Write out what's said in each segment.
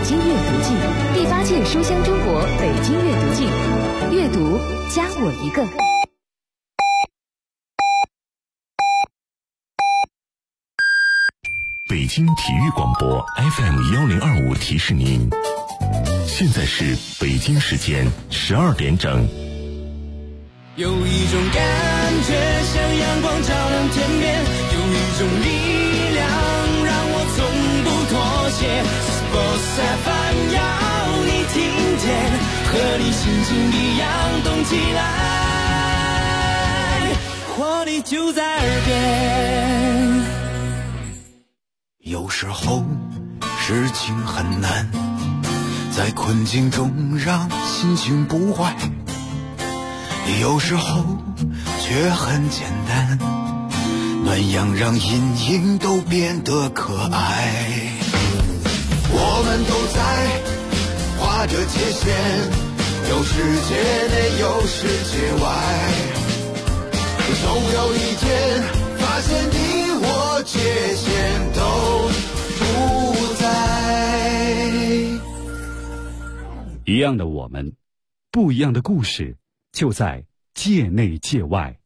京阅读季第8届书香中国北京阅读季，阅读加我一个。 北京体育广播 FM1025提示您，现在是北京时间12点整。 有一种感觉像阳光照亮天边，有一种力量让我从不妥协。Sports FM 要你听见，和你心情一样动起来，活力就在耳边。 有时候事情很难，在困境中让心情不坏，有时候却很简单，暖阳让阴影都变得可爱。我们都在划着界限，有世界内有世界外，总有一天发现你我界限都不在。 一样的我们，不一样的故事，就在界内界外。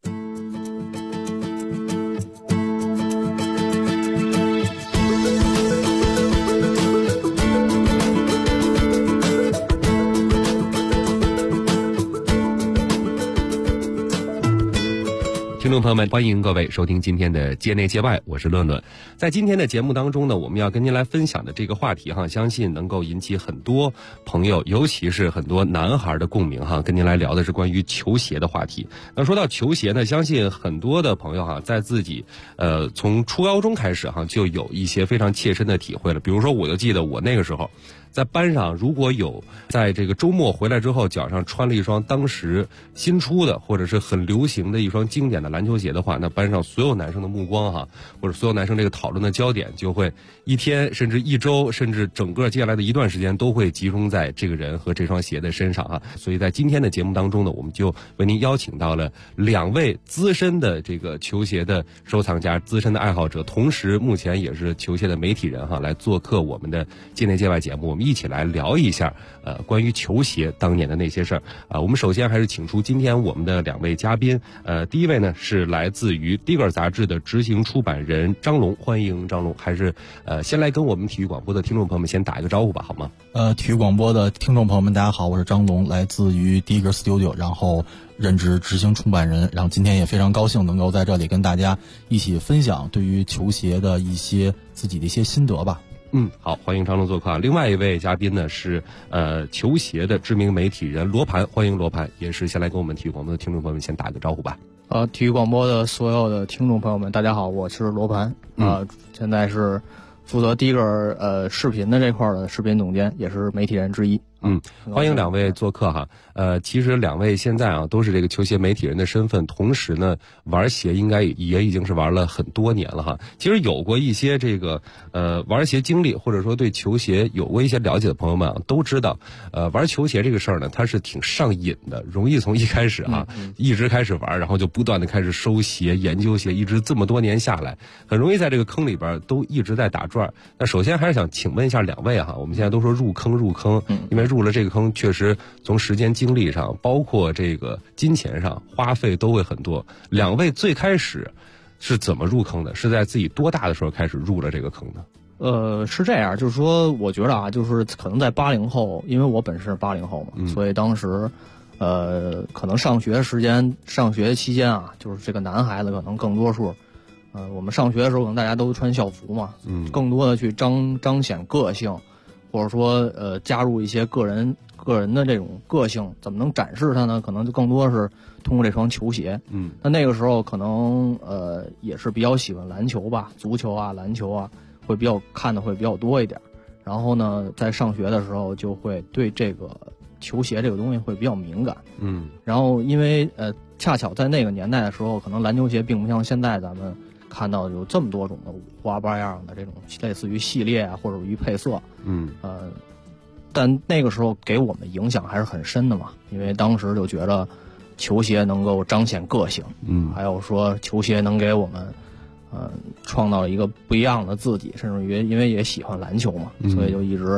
听众朋友们，欢迎各位收听今天的界内界外，我是论论。在今天的节目当中呢，我们要跟您来分享的这个话题相信能够引起很多朋友，尤其是很多男孩的共鸣跟您来聊的是关于球鞋的话题。那说到球鞋呢，相信很多的朋友在自己从初高中开始就有一些非常切身的体会了。比如说，我就记得我那个时候在班上，如果有在这个周末回来之后脚上穿了一双当时新出的或者是很流行的一双经典的篮球鞋的话，那班上所有男生的目光或者所有男生这个讨论的焦点就会一天甚至一周甚至整个接下来的一段时间都会集中在这个人和这双鞋的身上所以在今天的节目当中呢，我们就为您邀请到了2位资深的这个球鞋的收藏家、资深的爱好者，同时目前也是球鞋的媒体人来做客我们的界内界外节目。我们一起来聊一下关于球鞋当年的那些事儿我们首先还是请出今天我们的2位嘉宾。第一位呢是来自于 Digger 杂志的执行出版人张龙，欢迎张龙。还是先来跟我们体育广播的听众朋友们先打一个招呼吧，好吗？ 体育广播的听众朋友们大家好，我是张龙，来自于 Digger Studio， 然后任职执行出版人，然后今天也非常高兴能够在这里跟大家一起分享对于球鞋的一些自己的一些心得吧。 好，欢迎张龙做客。另外一位嘉宾呢是球鞋的知名媒体人罗盘，欢迎罗盘，也是先来跟我们体育广播的听众朋友们先打个招呼吧。 体育广播的所有的听众朋友们大家好，我是罗盘，现在是负责第一个视频的这块的视频总监，也是媒体人之一。 欢迎2位做客其实2位现在都是这个球鞋媒体人的身份，同时呢玩鞋应该也已经是玩了很多年了其实有过一些这个玩鞋经历，或者说对球鞋有过一些了解的朋友们都知道玩球鞋这个事儿呢，它是挺上瘾的，容易从一开始一直开始玩，然后就不断的开始收鞋、研究鞋，一直这么多年下来，很容易在这个坑里边都一直在打转。那首先还是想请问一下2位我们现在都说入坑，因为入了这个坑确实从时间精力上包括这个金钱上花费都会很多。2位最开始是怎么入坑的？是在自己多大的时候开始入了这个坑的？ 是这样，就是说我觉得就是可能在80后，因为我本身是80后嘛，所以当时可能上学期间就是这个男孩子可能更多数我们上学的时候可能大家都穿校服嘛，更多的去彰显个性，或者说加入一些个人的这种个性，怎么能展示它呢？可能就更多是通过这双球鞋。那个时候可能也是比较喜欢篮球吧，足球篮球会看的会比较多一点。然后呢，在上学的时候就会对这个球鞋这个东西会比较敏感。然后因为恰巧在那个年代的时候，可能篮球鞋并不像现在咱们看到有这么多种的五花八样的这种类似于系列或者于配色。但那个时候给我们影响还是很深的嘛，因为当时就觉得球鞋能够彰显个性，还有说球鞋能给我们创造一个不一样的自己，甚至于因为也喜欢篮球嘛，所以就一直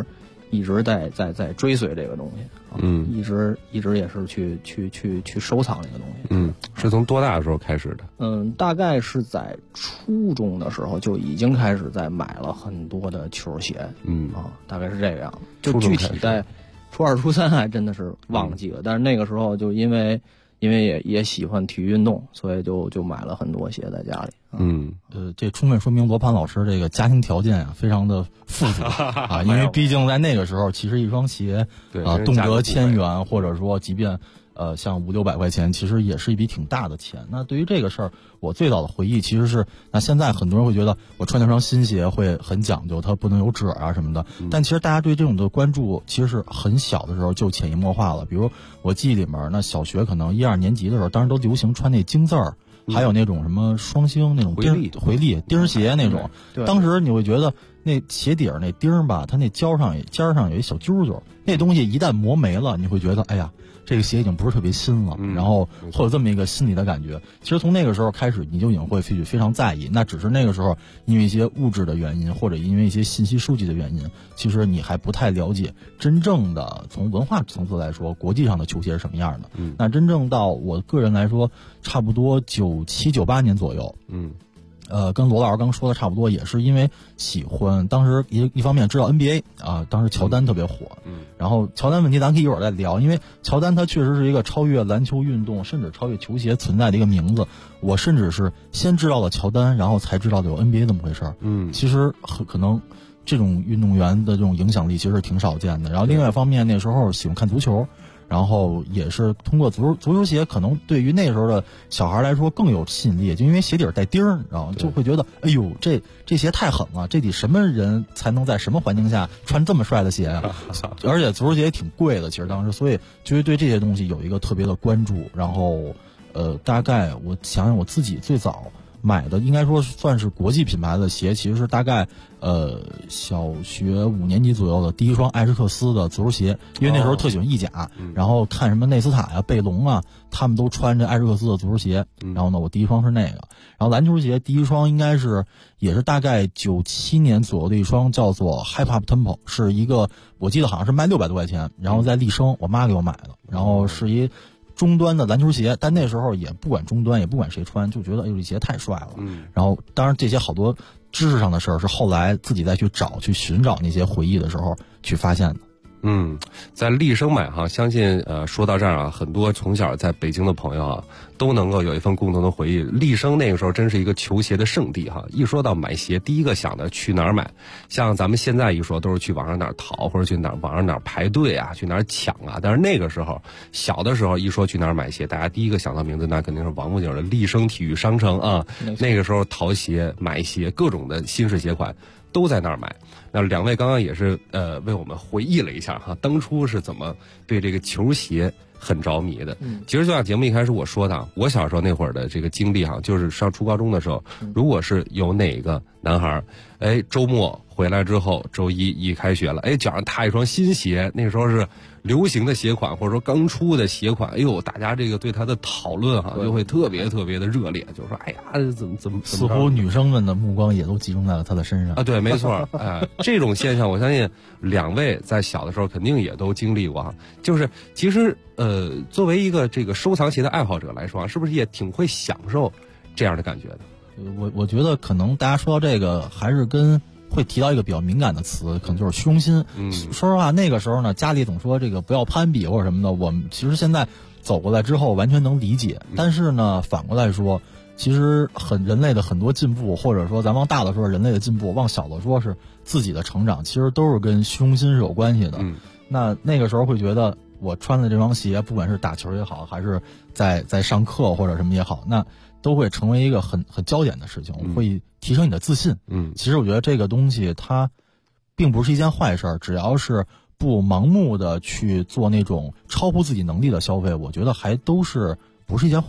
一直在追随这个东西，一直也是去收藏这个东西。 是从多大的时候开始的？ 大概是在初中的时候就已经开始在买了很多的球鞋。大概是这个样子。就具体在初2、初3还真的是忘记了，但是那个时候就因为也喜欢体育运动，所以就买了很多鞋在家里。 这充分说明罗盘老师这个家庭条件啊非常的富足啊，因为毕竟在那个时候，其实一双鞋动辄1000元，或者说即便像500-600块钱，其实也是一笔挺大的钱。那对于这个事儿，我最早的回忆其实是，那现在很多人会觉得我穿那双新鞋会很讲究，它不能有褶啊什么的。但其实大家对这种的关注，其实是很小的时候就潜移默化了。比如我记忆里面，那小学可能1、2年级的时候，当时都流行穿那金字儿。还有那种什么双星那种回力钉鞋那种，当时你会觉得那鞋底儿那钉吧，它那尖上有一小揪揪，那东西一旦磨没了，你会觉得哎呀，这个鞋已经不是特别新了，然后会有这么一个心理的感觉。其实从那个时候开始，你就已经会非常在意。那只是那个时候因为一些物质的原因，或者因为一些信息收集的原因，其实你还不太了解真正的从文化层次来说，国际上的球鞋是什么样的。那真正到我个人来说，差不多97、98年左右。跟罗老师刚说的差不多，也是因为喜欢，当时一方面知道 NBA 啊，当时乔丹特别火，然后乔丹问题咱可以一会儿再聊，因为乔丹他确实是一个超越篮球运动，甚至超越球鞋存在的一个名字。我甚至是先知道了乔丹，然后才知道的有 NBA 这么回事儿。其实可能这种运动员的这种影响力其实是挺少见的。然后另外一方面，那时候喜欢看足球。然后也是通过足球鞋，可能对于那时候的小孩来说更有吸引力，就因为鞋底带钉儿，然后就会觉得，哎呦，这鞋太狠了，这得什么人才能在什么环境下穿这么帅的鞋啊？而且足球鞋也挺贵的，其实当时，所以就是对这些东西有一个特别的关注。然后，大概我想想我自己最早买的应该说算是国际品牌的鞋，其实是大概小学5年级左右的第一双艾士克斯的足球鞋，因为那时候特喜欢意甲，然后看什么内斯塔呀、贝隆啊，他们都穿着艾士克斯的足球鞋，然后呢，我第一双是那个，然后篮球鞋第一双应该是也是大概97年左右的一双，叫做 Hip Hop Tempo， 是一个我记得好像是卖600多块钱，然后在立生我妈给我买的，然后是一中端的篮球鞋，但那时候也不管中端，也不管谁穿，就觉得哎呦这鞋太帅了。然后当然这些好多知识上的事儿是后来自己再去寻找那些回忆的时候去发现的。 在立生买哈，相信说到这儿啊，很多从小在北京的朋友啊，都能够有一份共同的回忆。立生那个时候真是一个球鞋的圣地哈，一说到买鞋，第一个想的去哪儿买？像咱们现在一说，都是去网上哪儿淘，或者去网上哪儿排队啊，去哪儿抢啊。但是那个时候，小的时候一说去哪儿买鞋，大家第一个想到名字那肯定是王府井的立生体育商城啊。那个时候淘鞋、买鞋，各种的新式鞋款都在那儿买。那两位刚刚也是为我们回忆了一下哈，当初是怎么对这个球鞋很着迷的。其实就像节目一开始我说的，我小时候那会儿的这个经历哈，就是上初高中的时候，如果是有哪个男孩周末回来之后，周一开学了，脚上踏一双新鞋，那个时候是流行的鞋款或者说刚出的鞋款，大家这个对他的讨论哈就会特别特别的热烈，就是说哎呀怎么似乎女生们的目光也都集中在了他的身上啊。对，没错。这种现象我相信两位在小的时候肯定也都经历过哈。就是其实作为一个这个收藏鞋的爱好者来说，是不是也挺会享受这样的感觉的？ 我觉得可能大家说到这个还是会提到一个比较敏感的词，可能就是虚荣心。说实话，那个时候呢，家里总说这个不要攀比或者什么的，我们其实现在走过来之后完全能理解。但是呢，反过来说，其实人类的很多进步，或者说咱往大了说人类的进步，往小了说是自己的成长，其实都是跟虚荣心是有关系的。那个时候会觉得我穿的这双鞋，不管是打球也好，还是在上课或者什么也好，那都会成为一个很焦点的事情，会提升你的自信。其实我觉得这个东西它并不是一件坏事，只要是不盲目的去做那种超乎自己能力的消费，我觉得还都是不是一件坏事。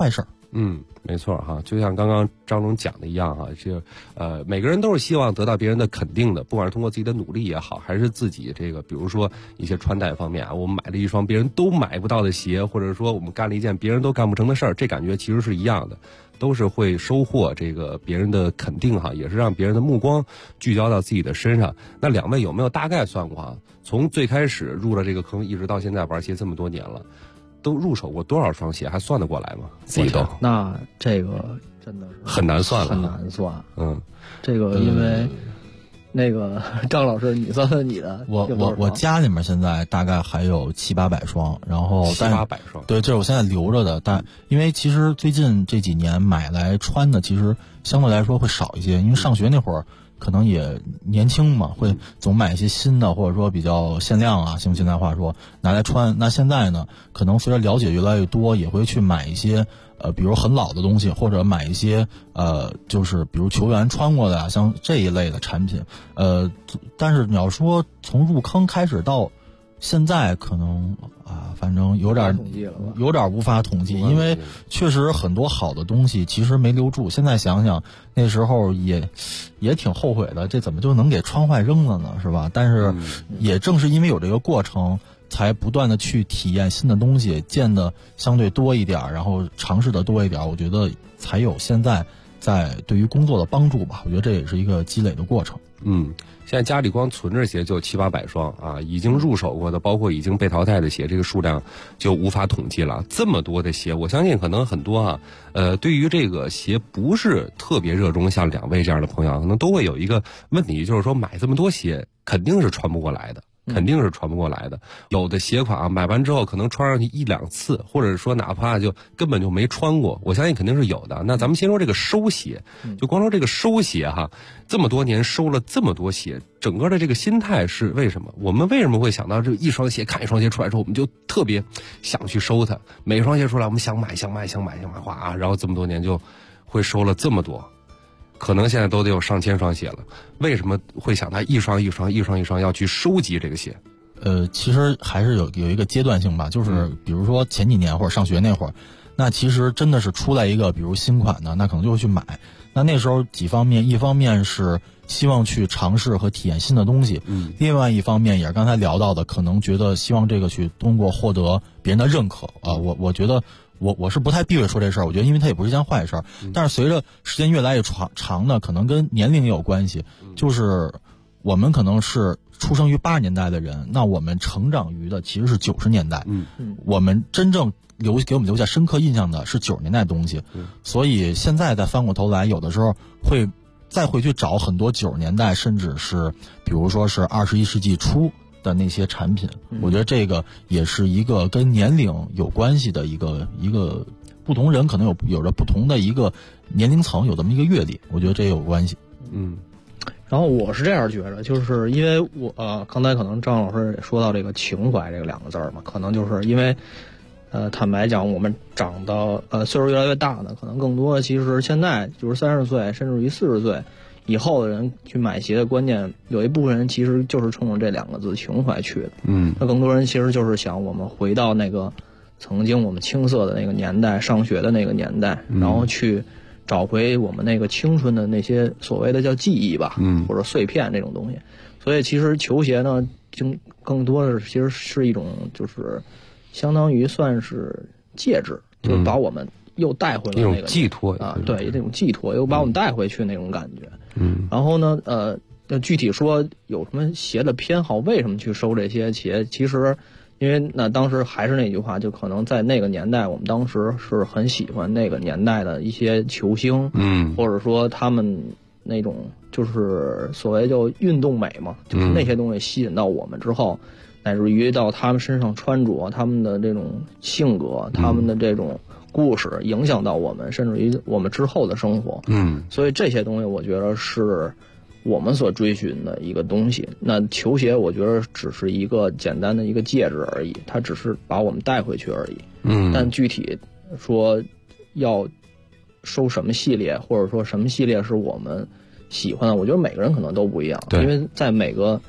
没错哈，就像刚刚张总讲的一样哈，每个人都是希望得到别人的肯定的，不管是通过自己的努力也好，还是自己这个，比如说一些穿戴方面啊，我们买了一双别人都买不到的鞋，或者说我们干了一件别人都干不成的事儿，这感觉其实是一样的，都是会收获这个别人的肯定哈，也是让别人的目光聚焦到自己的身上。那两位有没有大概算过啊？从最开始入了这个坑，一直到现在玩鞋这么多年了，都入手过多少双鞋，还算得过来吗？自己都？ 那这个真的是很难算了， 很难算。 这个因为那个张老师，你算算你的。 我家里面现在大概还有700-800双，然后 700-800双， 对，这是我现在留着的。但因为其实最近这几年买来穿的，其实相对来说会少一些，因为上学那会儿可能也年轻嘛，会总买一些新的，或者说比较限量啊，用现在话说拿来穿。那现在呢，可能随着了解越来越多，也会去买一些比如很老的东西，或者买一些就是比如球员穿过的啊，像这一类的产品。但是你要说从入坑开始到现在，可能反正有点无法统计，因为确实很多好的东西其实没留住。现在想想那时候也挺后悔的，这怎么就能给穿坏扔了呢，是吧？但是也正是因为有这个过程，才不断的去体验新的东西，见的相对多一点，然后尝试的多一点，我觉得才有现在在对于工作的帮助吧。我觉得这也是一个积累的过程。 现在家里光存着鞋就700-800双啊，已经入手过的，包括已经被淘汰的鞋，这个数量就无法统计了。这么多的鞋，我相信可能很多对于这个鞋不是特别热衷，像两位这样的朋友，可能都会有一个问题，就是说买这么多鞋肯定是穿不过来的。肯定是穿不过来的。有的鞋款买完之后可能穿上去1-2次，或者说哪怕就根本就没穿过，我相信肯定是有的。那咱们先说这个收鞋，就光说这个收鞋这么多年收了这么多鞋，整个的这个心态是为什么？我们为什么会想到这一双鞋，看一双鞋出来之后，我们就特别想去收它？每双鞋出来，我们想买，哗，然后这么多年就会收了这么多。可能现在都得有上千双鞋了，为什么会想他一双要去收集这个鞋？ 其实还是有一个阶段性吧，就是比如说前几年或者上学那会儿，那其实真的是出来一个比如新款的，那可能就会去买。那时候几方面，一方面是希望去尝试和体验新的东西，另外一方面也是刚才聊到的，可能觉得希望这个去通过获得别人的认可我觉得我是不太避讳说这事儿，我觉得因为它也不是一件坏事儿，但是随着时间越来越长呢，可能跟年龄也有关系，就是我们可能是出生于80年代的人，那我们成长于的其实是90年代，我们真正给我们留下深刻印象的是90年代的东西，所以现在再翻过头来，有的时候会再回去找很多90年代，甚至是比如说是21世纪初的那些产品，我觉得这个也是一个跟年龄有关系的一个不同人可能有着不同的一个年龄层，有这么一个阅历，我觉得这也有关系。 然后我是这样觉得，就是因为我刚才可能张老师也说到这个情怀这个2个字嘛，可能就是因为坦白讲，我们长到岁数越来越大呢，可能更多的其实现在就是30岁甚至于40岁以后的人去买鞋的观念，有一部分人其实就是冲着这2个字情怀去的。那更多人其实就是想我们回到那个曾经我们青涩的那个年代，上学的那个年代，然后去找回我们那个青春的那些所谓的叫记忆吧，或者碎片这种东西。所以其实球鞋呢，更多的其实是一种就是相当于算是介质，就是把我们又带回了那个一种寄托对，那种寄托又把我们带回去那种感觉。然后呢，具体说有什么鞋的偏好，为什么去收这些鞋？其实，因为当时还是那句话，就可能在那个年代，我们当时是很喜欢那个年代的一些球星，或者说他们那种就是所谓叫运动美嘛，就是那些东西吸引到我们之后，乃至于到他们身上穿着，他们的这种性格，他们的这种故事影响到我们，甚至于我们之后的生活。所以这些东西我觉得是我们所追寻的一个东西。那球鞋我觉得只是一个简单的一个介质而已，它只是把我们带回去而已。但具体说要收什么系列，或者说什么系列是我们喜欢的，我觉得每个人可能都不一样，因为在每个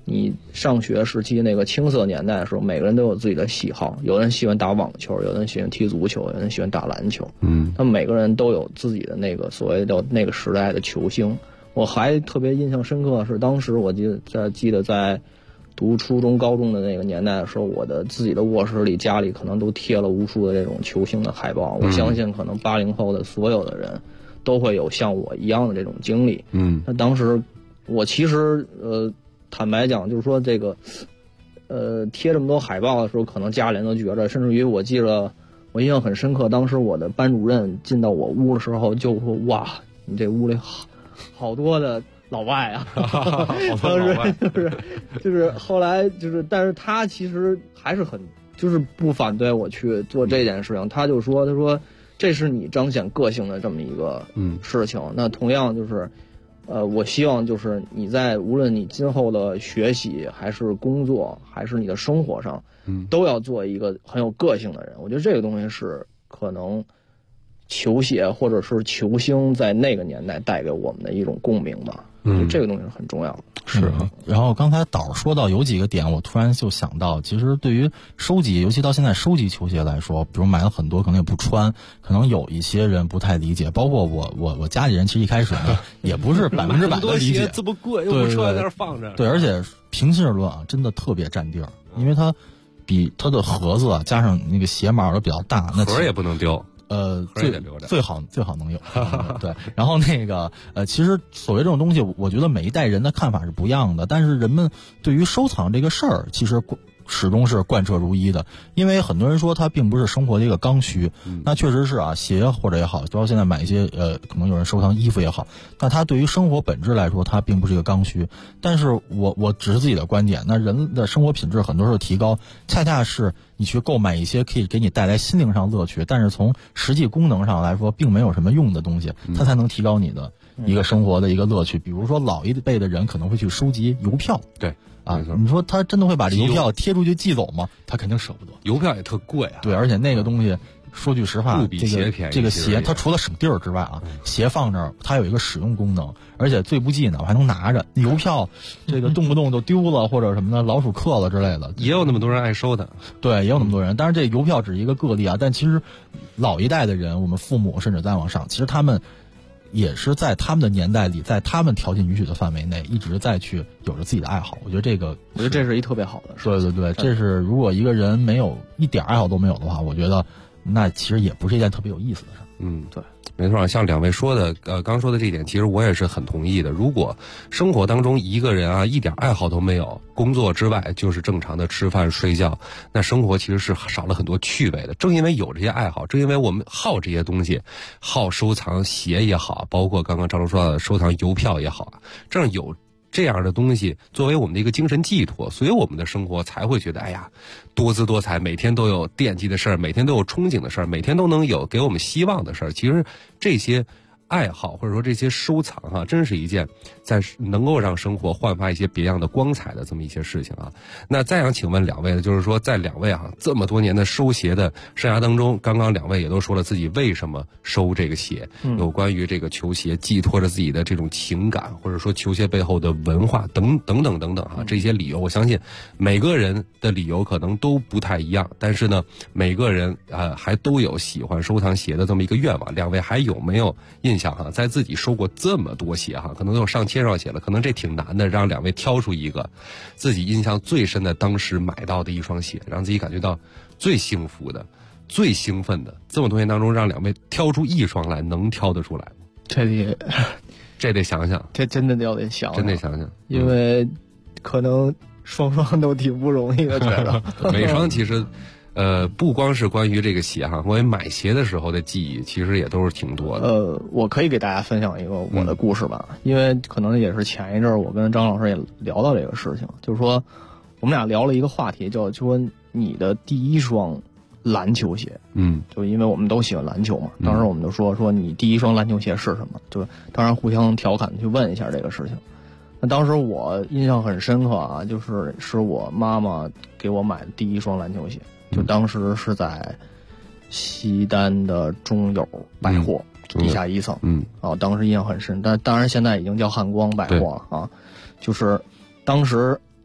你上学时期那个青涩年代的时候，每个人都有自己的喜好，有人喜欢打网球，有人喜欢踢足球，有人喜欢打篮球。他们每个人都有自己的那个所谓的那个时代的球星。我还特别印象深刻是，当时我记得在读初中、高中的那个年代的时候，我的自己的卧室里、家里可能都贴了无数的这种球星的海报。我相信，可能80后的所有的人都会有像我一样的这种经历。那当时我其实坦白讲，就是说这个贴这么多海报的时候，可能家里人都觉着，甚至于我记得我印象很深刻，当时我的班主任进到我屋的时候就说：“哇，你这屋里好多的老外啊！”当时就是后来就是，但是他其实还是很就是不反对我去做这件事情，他就说：“他说这是你彰显个性的这么一个事情。那同样就是。”我希望就是你在无论你今后的学习还是工作还是你的生活上，都要做一个很有个性的人。我觉得这个东西是可能球鞋或者是球星在那个年代带给我们的一种共鸣吧。我觉得这个东西是很重要的。 是。然后刚才导说到有几个点，我突然就想到，其实对于收集，尤其到现在收集球鞋来说，比如买了很多可能也不穿，可能有一些人不太理解，包括我家里人其实一开始呢也不是100%的理解， 这么贵又不穿在那放着。 对，而且平心而论啊，真的特别占地儿，因为它比它的盒子啊加上那个鞋码都比较大，那盒也不能丢。 最好能有对。然后那个其实所谓这种东西，我觉得每一代人的看法是不一样的，但是人们对于收藏这个事儿，其实始终是贯彻如一的。因为很多人说它并不是生活的一个刚需，那确实是啊，鞋或者也好，包括现在买一些可能有人收藏衣服也好，那它对于生活本质来说，它并不是一个刚需。但是我只是自己的观点，那人的生活品质很多时候提高，恰恰是你去购买一些可以给你带来心灵上乐趣，但是从实际功能上来说并没有什么用的东西，它才能提高你的一个生活的一个乐趣。比如说老一辈的人可能会去收集邮票， 对啊，你说他真的会把这邮票贴出去寄走吗？他肯定舍不得。 邮票也特贵啊。 对，而且那个东西，说句实话， 不比鞋便宜。 这个鞋它除了省地儿之外啊，鞋放这儿它有一个使用功能，而且最不济呢，我还能拿着。邮票这个动不动就丢了或者什么的，老鼠刻了之类的， 也有那么多人爱收的。 对，也有那么多人。但是这邮票只是一个个例啊，但其实老一代的人，我们父母甚至再往上，其实他们也是在他们的年代里，在他们条件允许的范围内，一直在去有着自己的爱好。我觉得这是一特别好的事。 对，这是如果一个人没有一点爱好都没有的话，我觉得那其实也不是一件特别有意思的事。 对，没错。像两位说的，刚说的这一点，其实我也是很同意的。如果生活当中一个人啊一点爱好都没有，工作之外就是正常的吃饭睡觉，那生活其实是少了很多趣味的。正因为有这些爱好，正因为我们好这些东西，好收藏鞋也好，包括刚刚张龙说的收藏邮票也好，这样有这样的东西作为我们的一个精神寄托，所以我们的生活才会觉得哎呀多姿多彩，每天都有惦记的事儿，每天都有憧憬的事儿，每天都能有给我们希望的事儿。其实这些爱好或者说这些收藏啊，真是一件在能够让生活焕发一些别样的光彩的这么一些事情啊。那再想请问两位呢，就是说在两位啊这么多年的收鞋的生涯当中，刚刚两位也都说了自己为什么收这个鞋，有关于这个球鞋寄托着自己的这种情感，或者说球鞋背后的文化等等啊，这些理由我相信每个人的理由可能都不太一样，但是呢每个人还都有喜欢收藏鞋的这么一个愿望。两位还有没有印象哈，在自己收过这么多鞋哈，可能都有上千双鞋了，可能这挺难的，让两位挑出一个自己印象最深的当时买到的一双鞋，让自己感觉到最幸福的最兴奋的，这么多年当中让两位挑出一双来，能挑得出来吗？这得想想， 这真的得想， 真得想想， 因为可能双都挺不容易的，觉得每双其实不光是关于这个鞋哈，关于买鞋的时候的记忆，其实也都是挺多的。 我可以给大家分享一个我的故事吧，因为可能也是前一阵我跟张老师也聊到这个事情，就是说我们俩聊了一个话题，就说你的第一双篮球鞋，就因为我们都喜欢篮球嘛，当时我们就说你第一双篮球鞋是什么？就当然互相调侃去问一下这个事情。那当时我印象很深刻啊，是我妈妈给我买的第一双篮球鞋。就当时是在西单的中友百货地下1层，当时印象很深，但当然现在已经叫汉光百货了啊。就是当时因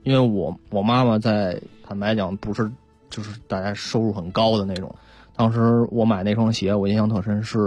因为我妈妈在坦白讲不是就是大家收入很高的那种，当时我买那双鞋我印象特深是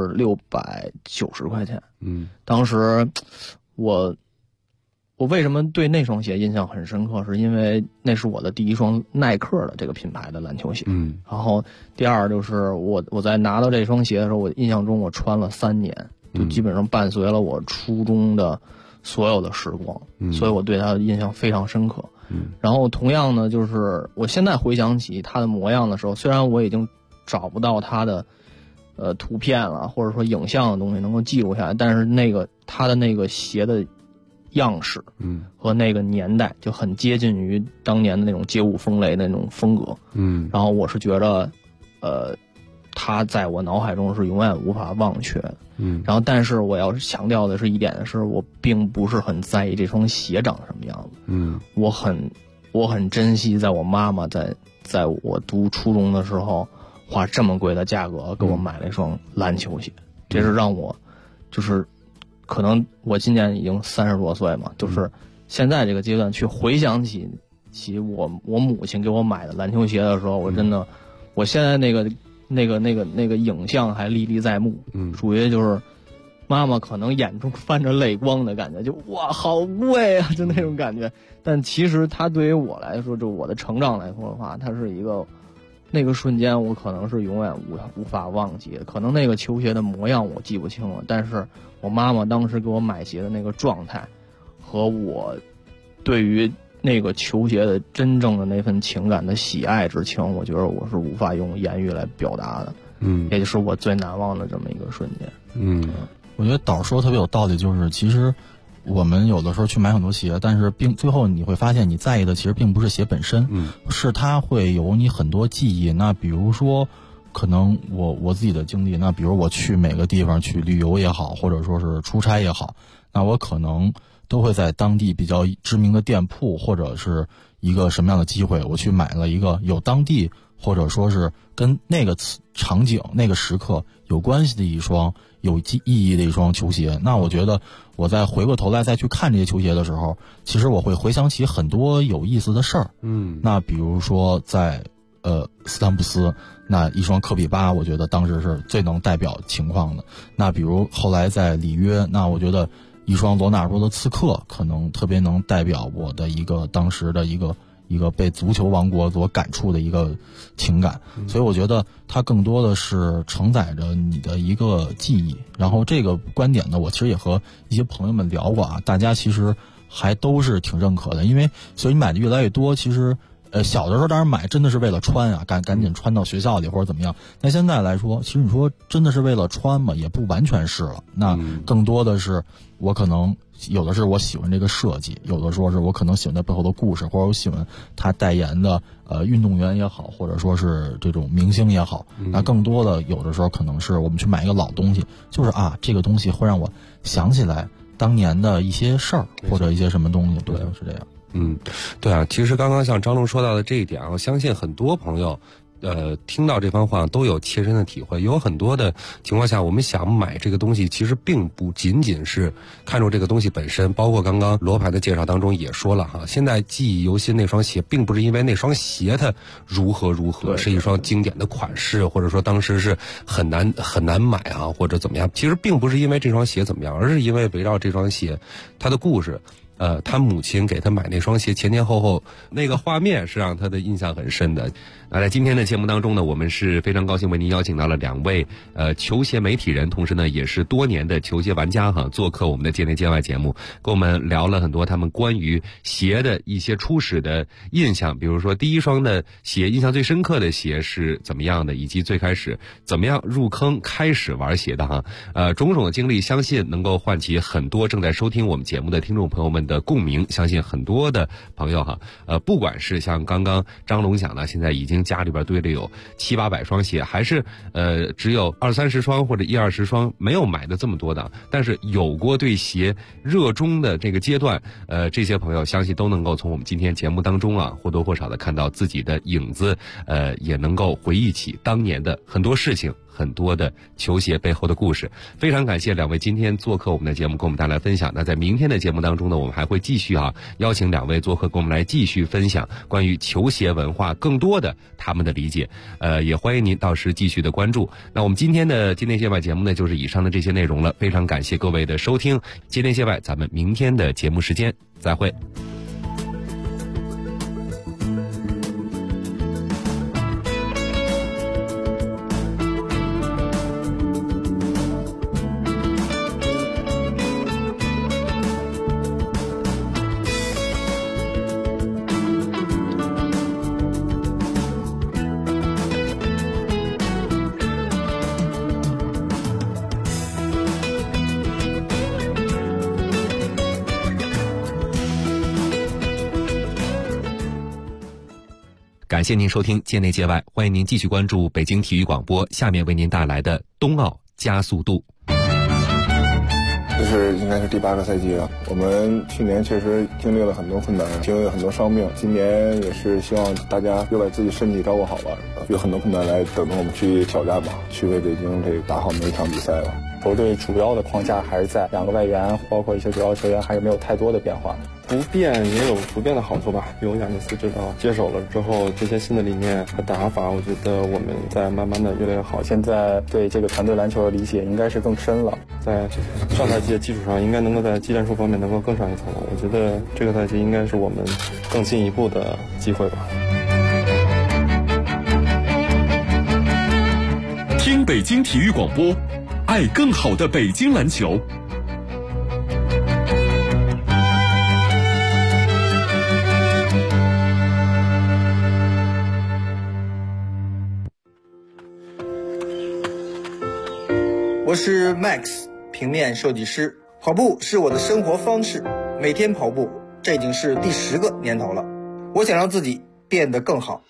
690块钱。当时我为什么对那双鞋印象很深刻，是因为那是我的第一双耐克的这个品牌的篮球鞋。然后第二就是我在拿到这双鞋的时候，我印象中我穿了3年，就基本上伴随了我初中的所有的时光，所以我对它的印象非常深刻。然后同样呢，就是我现在回想起它的模样的时候，虽然我已经找不到它的图片了，或者说影像的东西能够记录下来，但是它的那个鞋的样式，和那个年代就很接近于当年的那种街舞风雷的那种风格，然后我是觉得，它在我脑海中是永远无法忘却的，然后但是我要强调的是一点是，我并不是很在意这双鞋长什么样子，我很珍惜在我妈妈在我读初中的时候花这么贵的价格给我买了一双篮球鞋，这是让我就是。可能我今年已经30多岁嘛，就是现在这个阶段去回想起我母亲给我买的篮球鞋的时候，我真的，我现在那个影像还历历在目，属于就是妈妈可能眼中泛着泪光的感觉，就哇好贵啊，就那种感觉。但其实它对于我来说，就我的成长来说的话，它是一个那个瞬间，我可能是永远无法忘记的。可能那个球鞋的模样我记不清了，但是我妈妈当时给我买鞋的那个状态，和我对于那个球鞋的真正的那份情感的喜爱之情，我觉得我是无法用言语来表达的。也就是我最难忘的这么一个瞬间。 我觉得导说特别有道理，就是其实我们有的时候去买很多鞋，但是最后你会发现你在意的其实并不是鞋本身，是它会有你很多记忆。那比如说可能我自己的经历，那比如我去每个地方去旅游也好，或者说是出差也好，那我可能都会在当地比较知名的店铺，或者是一个什么样的机会，我去买了一个有当地或者说是跟那个场景那个时刻有关系的一双有意义的一双球鞋。那我觉得我再回过头来再去看这些球鞋的时候，其实我会回想起很多有意思的事儿。那比如说在斯坦普斯那一双科比8，我觉得当时是最能代表情况的。那比如后来在里约，那我觉得一双罗纳尔多的刺客可能特别能代表我的一个当时的一个被足球王国所感触的一个情感。所以我觉得它更多的是承载着你的一个记忆。然后这个观点呢，我其实也和一些朋友们聊过啊，大家其实还都是挺认可的。因为所以你买的越来越多，其实小的时候当然买真的是为了穿啊，赶紧穿到学校里或者怎么样。那现在来说，其实你说真的是为了穿嘛，也不完全是了。那更多的是我可能有的是我喜欢这个设计，有的说是我可能喜欢它背后的故事，或者我喜欢他代言的运动员也好，或者说是这种明星也好。那更多的有的时候可能是我们去买一个老东西，就是啊这个东西会让我想起来当年的一些事儿或者一些什么东西。对，是这样。 对啊，其实刚刚像张龙说到的这一点啊，我相信很多朋友听到这番话都有切身的体会。有很多的情况下，我们想买这个东西，其实并不仅仅是看重这个东西本身。包括刚刚罗盘的介绍当中也说了哈，现在记忆犹新那双鞋，并不是因为那双鞋它如何，是一双经典的款式，或者说当时是很难买啊，或者怎么样。其实并不是因为这双鞋怎么样，而是因为围绕这双鞋它的故事。他母亲给他买那双鞋前后那个画面是让他的印象很深的。在今天的节目当中呢，我们是非常高兴为您邀请到了2位球鞋媒体人，同时呢也是多年的球鞋玩家哈，做客我们的界内界外节目，跟我们聊了很多他们关于鞋的一些初始的印象，比如说第一双的鞋印象最深刻的鞋是怎么样的，以及最开始怎么样入坑开始玩鞋的哈。种种的经历相信能够唤起很多正在收听我们节目的听众朋友们的共鸣。相信很多的朋友哈，不管是像刚刚张龙讲的，现在已经家里边堆了有700-800双鞋，还是只有20-30双或者10-20双没有买的这么多的，但是有过对鞋热衷的这个阶段，这些朋友相信都能够从我们今天节目当中啊，或多或少的看到自己的影子，也能够回忆起当年的很多事情很多的球鞋背后的故事。非常感谢两位今天做客我们的节目，给我们带来分享。那在明天的节目当中呢，我们还会继续邀请两位做客，跟我们来继续分享关于球鞋文化更多的他们的理解。也欢迎您到时继续的关注。那我们今天的今天界外节目呢，就是以上的这些内容了。非常感谢各位的收听，今天界外，咱们明天的节目时间再会。感谢您收听界内界外，欢迎您继续关注北京体育广播，下面为您带来的冬奥加速度。 这是应该是第8个赛季了，我们去年确实经历了很多困难，经历了很多伤病，今年也是希望大家又把自己身体照顾好了，有很多困难来等着我们去挑战吧，去为北京这打好每一场比赛吧。 球队主要的框架还是在2个外援，包括一些主要球员还是没有太多的变化。 不变也有不变的好处吧。有亚尼斯指导接手了之后，这些新的理念和打法，我觉得我们在慢慢的越来越好。 现在对这个团队篮球的理解应该是更深了， 在上赛季的基础上，应该能够在技战术方面能够更上一层楼。我觉得这个赛季应该是我们更进一步的机会吧。 听北京体育广播，爱更好的北京篮球。 我是 Max， 平面设计师。跑步是我的生活方式，每天跑步，这已经是第10个年头了。我想让自己变得更好。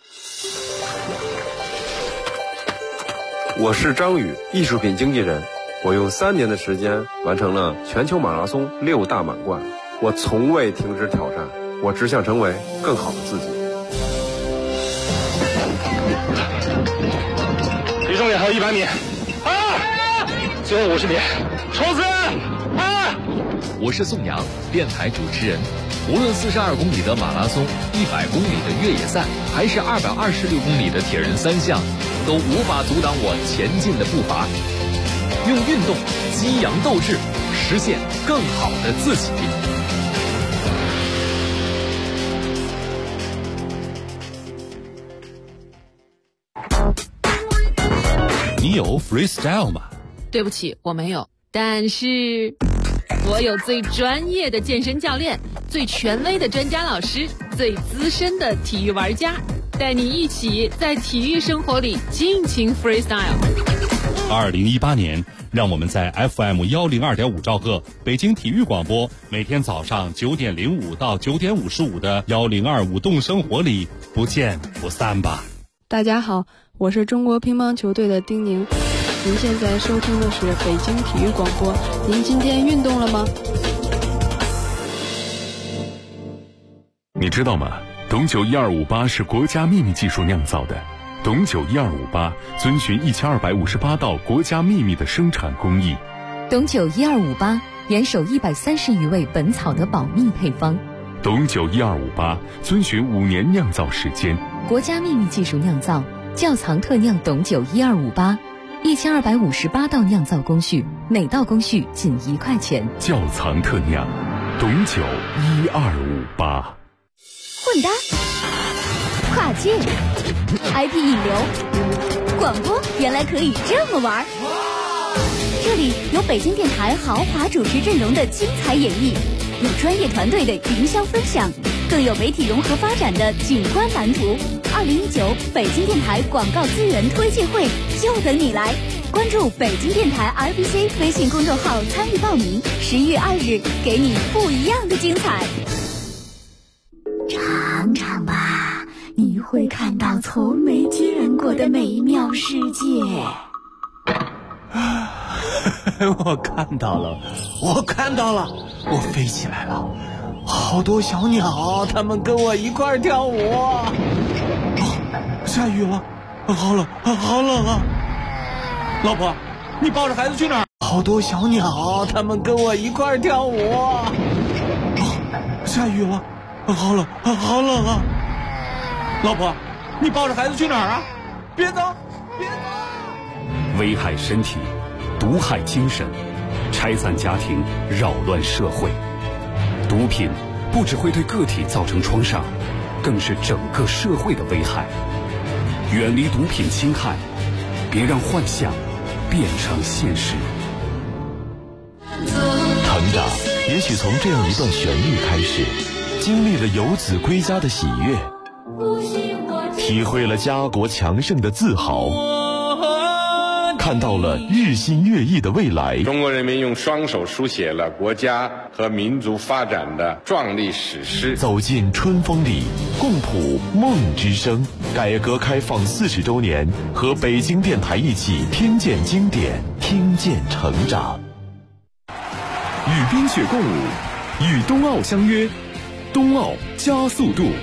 我是张宇，艺术品经纪人。我用3年的时间完成了全球马拉松6大满贯。我从未停止挑战，我只想成为更好的自己。 离终点还有100米，最后50米，冲刺！ 我是宋阳，电台主持人。无论42公里的马拉松、100公里的越野赛，还是226公里的铁人3项，都无法阻挡我前进的步伐。用运动激扬斗志，实现更好的自己。 你有 freestyle 吗？ 对不起，我没有。但是我有最专业的健身教练，最权威的专家老师，最资深的体育玩家，带你一起在体育生活里尽情 freestyle。 2018年，让我们在 FM 102.5兆赫北京体育广播，每天早上9点05到9点55的102舞动生活里不见不散吧。 大家好，我是中国乒乓球队的丁宁。您现在收听的是北京体育广播，您今天运动了吗？ 你知道吗？董酒1258是国家秘密技术酿造的。董酒1258遵循1258道国家秘密的生产工艺。 董酒1258严守130余味本草的保密配方。 董酒1258遵循5年酿造时间， 国家秘密技术酿造，窖藏特酿董酒1258，1258道酿造工序，每道工序仅1块钱。 窖藏特酿，董酒1258。 混搭、跨界、IP 引流、广播，原来可以这么玩。这里有北京电台豪华主持阵容的精彩演绎，有专业团队的营销分享，更有媒体融合发展的景观蓝图。2019北京电台广告资源推介会就等你来，关注北京电台 RBC 微信公众号参与报名，11月2日给你不一样的精彩。尝尝吧，你会看到从没见过的美妙世界。 我看到了，我飞起来了，好多小鸟，它们跟我一块儿跳舞。下雨了，好冷啊！ 老婆，你抱着孩子去哪儿？好多小鸟，它们跟我一块儿跳舞。下雨了，好冷，好冷啊！老婆，你抱着孩子去哪儿啊？别走，别走！ 危害身体，毒害精神，拆散家庭，扰乱社会。毒品不只会对个体造成创伤，更是整个社会的危害。远离毒品侵害，别让幻想变成现实。 成长也许从这样一段旋律开始，经历了游子归家的喜悦，体会了家国强盛的自豪，看到了日新月异的未来。 中国人民用双手书写了国家和民族发展的壮丽史诗。 走进春风里，共谱梦之声。改革开放40周年，和北京电台一起听见经典，听见成长。 与冰雪共舞，与冬奥相约，冬奥加速度。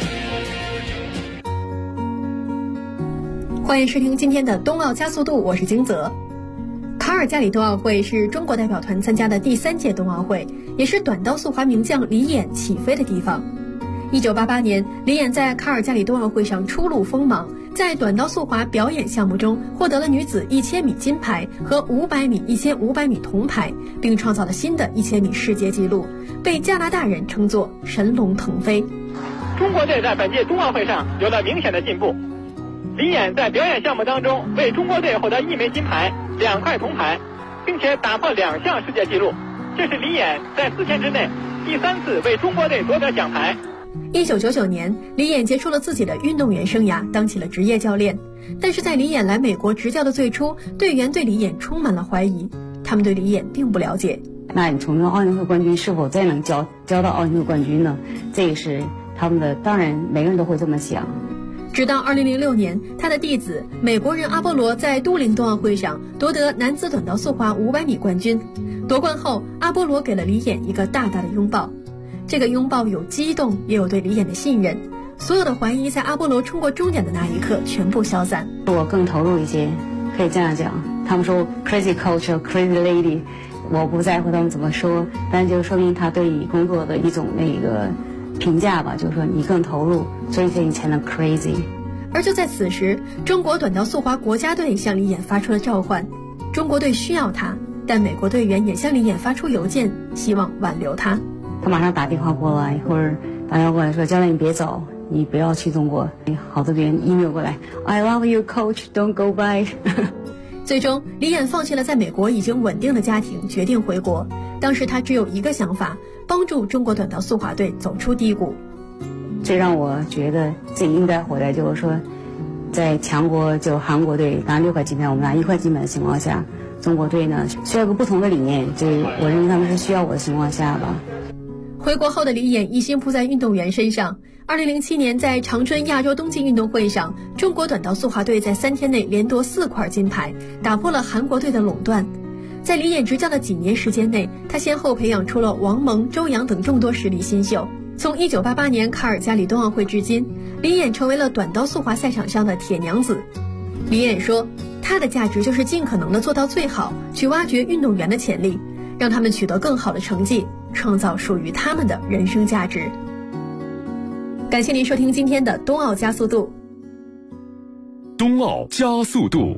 欢迎收听今天的冬奥加速度，我是金泽。卡尔加里冬奥会是中国代表团参加的第3届冬奥会，也是短道速滑名将李演起飞的地方。1988年，李演在卡尔加里冬奥会上初露锋芒，在短道速滑表演项目中获得了女子1000米金牌和500米、1500米铜牌，并创造了新的1000米世界纪录，被加拿大人称作神龙腾飞。 中国队在本届冬奥会上有了明显的进步。李演在表演项目当中为中国队获得1枚金牌、2块铜牌，并且打破2项世界纪录，这是李演在4天之内第3次为中国队夺得奖牌。 1999年，李演结束了自己的运动员生涯，当起了职业教练。但是在李演来美国执教的最初，队员对李演充满了怀疑，他们对李演并不了解。 那你从奥运会冠军是否再能教到奥运会冠军呢？这也是他们的，当然每个人都会这么想。 直到2006年，他的弟子美国人阿波罗在都灵冬奥会上夺得男子短道速滑500米冠军。夺冠后，阿波罗给了李演一个大大的拥抱。这个拥抱有激动，也有对李演的信任。所有的怀疑在阿波罗冲过终点的那一刻全部消散。 我更投入一些，可以这样讲。他们说 crazy culture, crazy lady， 我不在乎他们怎么说，但就说明他对你工作的一种那个评价吧，就是说你更投入，所以你才能 crazy。 而就在此时，中国短道速滑国家队向李演发出了召唤，中国队需要他，但美国队员也向李演发出邮件，希望挽留他。 他马上打电话过来，或者打电话过来说：“教练，你别走，你不要去中国。”好多人 email 过来 ：“I love you, coach. Don't go back 。” 最终，李演放弃了在美国已经稳定的家庭，决定回国。当时他只有一个想法，帮助中国短道速滑队走出低谷。 最让我觉得自己应该回来，就是说，在强国就韩国队拿6块金牌，我们拿1块金牌的情况下，中国队呢需要一个不同的理念，就我认为他们是需要我的情况下吧。 回国后的李演一心扑在运动员身上。2007年在长春亚洲冬季运动会上，中国短道速滑队在3天内连夺4块金牌，打破了韩国队的垄断。在李演执教的几年时间内，他先后培养出了王蒙、周洋等众多实力新秀。从1988年卡尔加里冬奥会至今，李演成为了短道速滑赛场上的铁娘子。李演说，他的价值就是尽可能的做到最好，去挖掘运动员的潜力，让他们取得更好的成绩，创造属于他们的人生价值。感谢您收听今天的冬奥加速度。 冬奥加速度。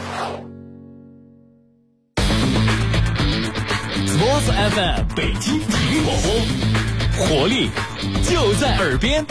Sports FM 北京体育广播，活力就在耳边。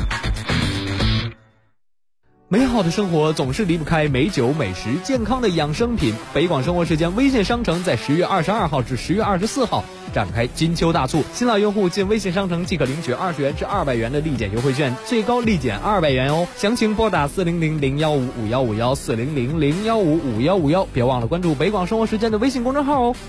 美好的生活总是离不开美酒美食健康的养生品。北广生活时间微信商城在10月22号至10月24号展开金秋大促，新老用户进微信商城即可领取20元至200元的立减优惠券，最高立减200元哦。详情拨打400-015-5151 400-015-5151，别忘了关注北广生活时间的微信公众号哦。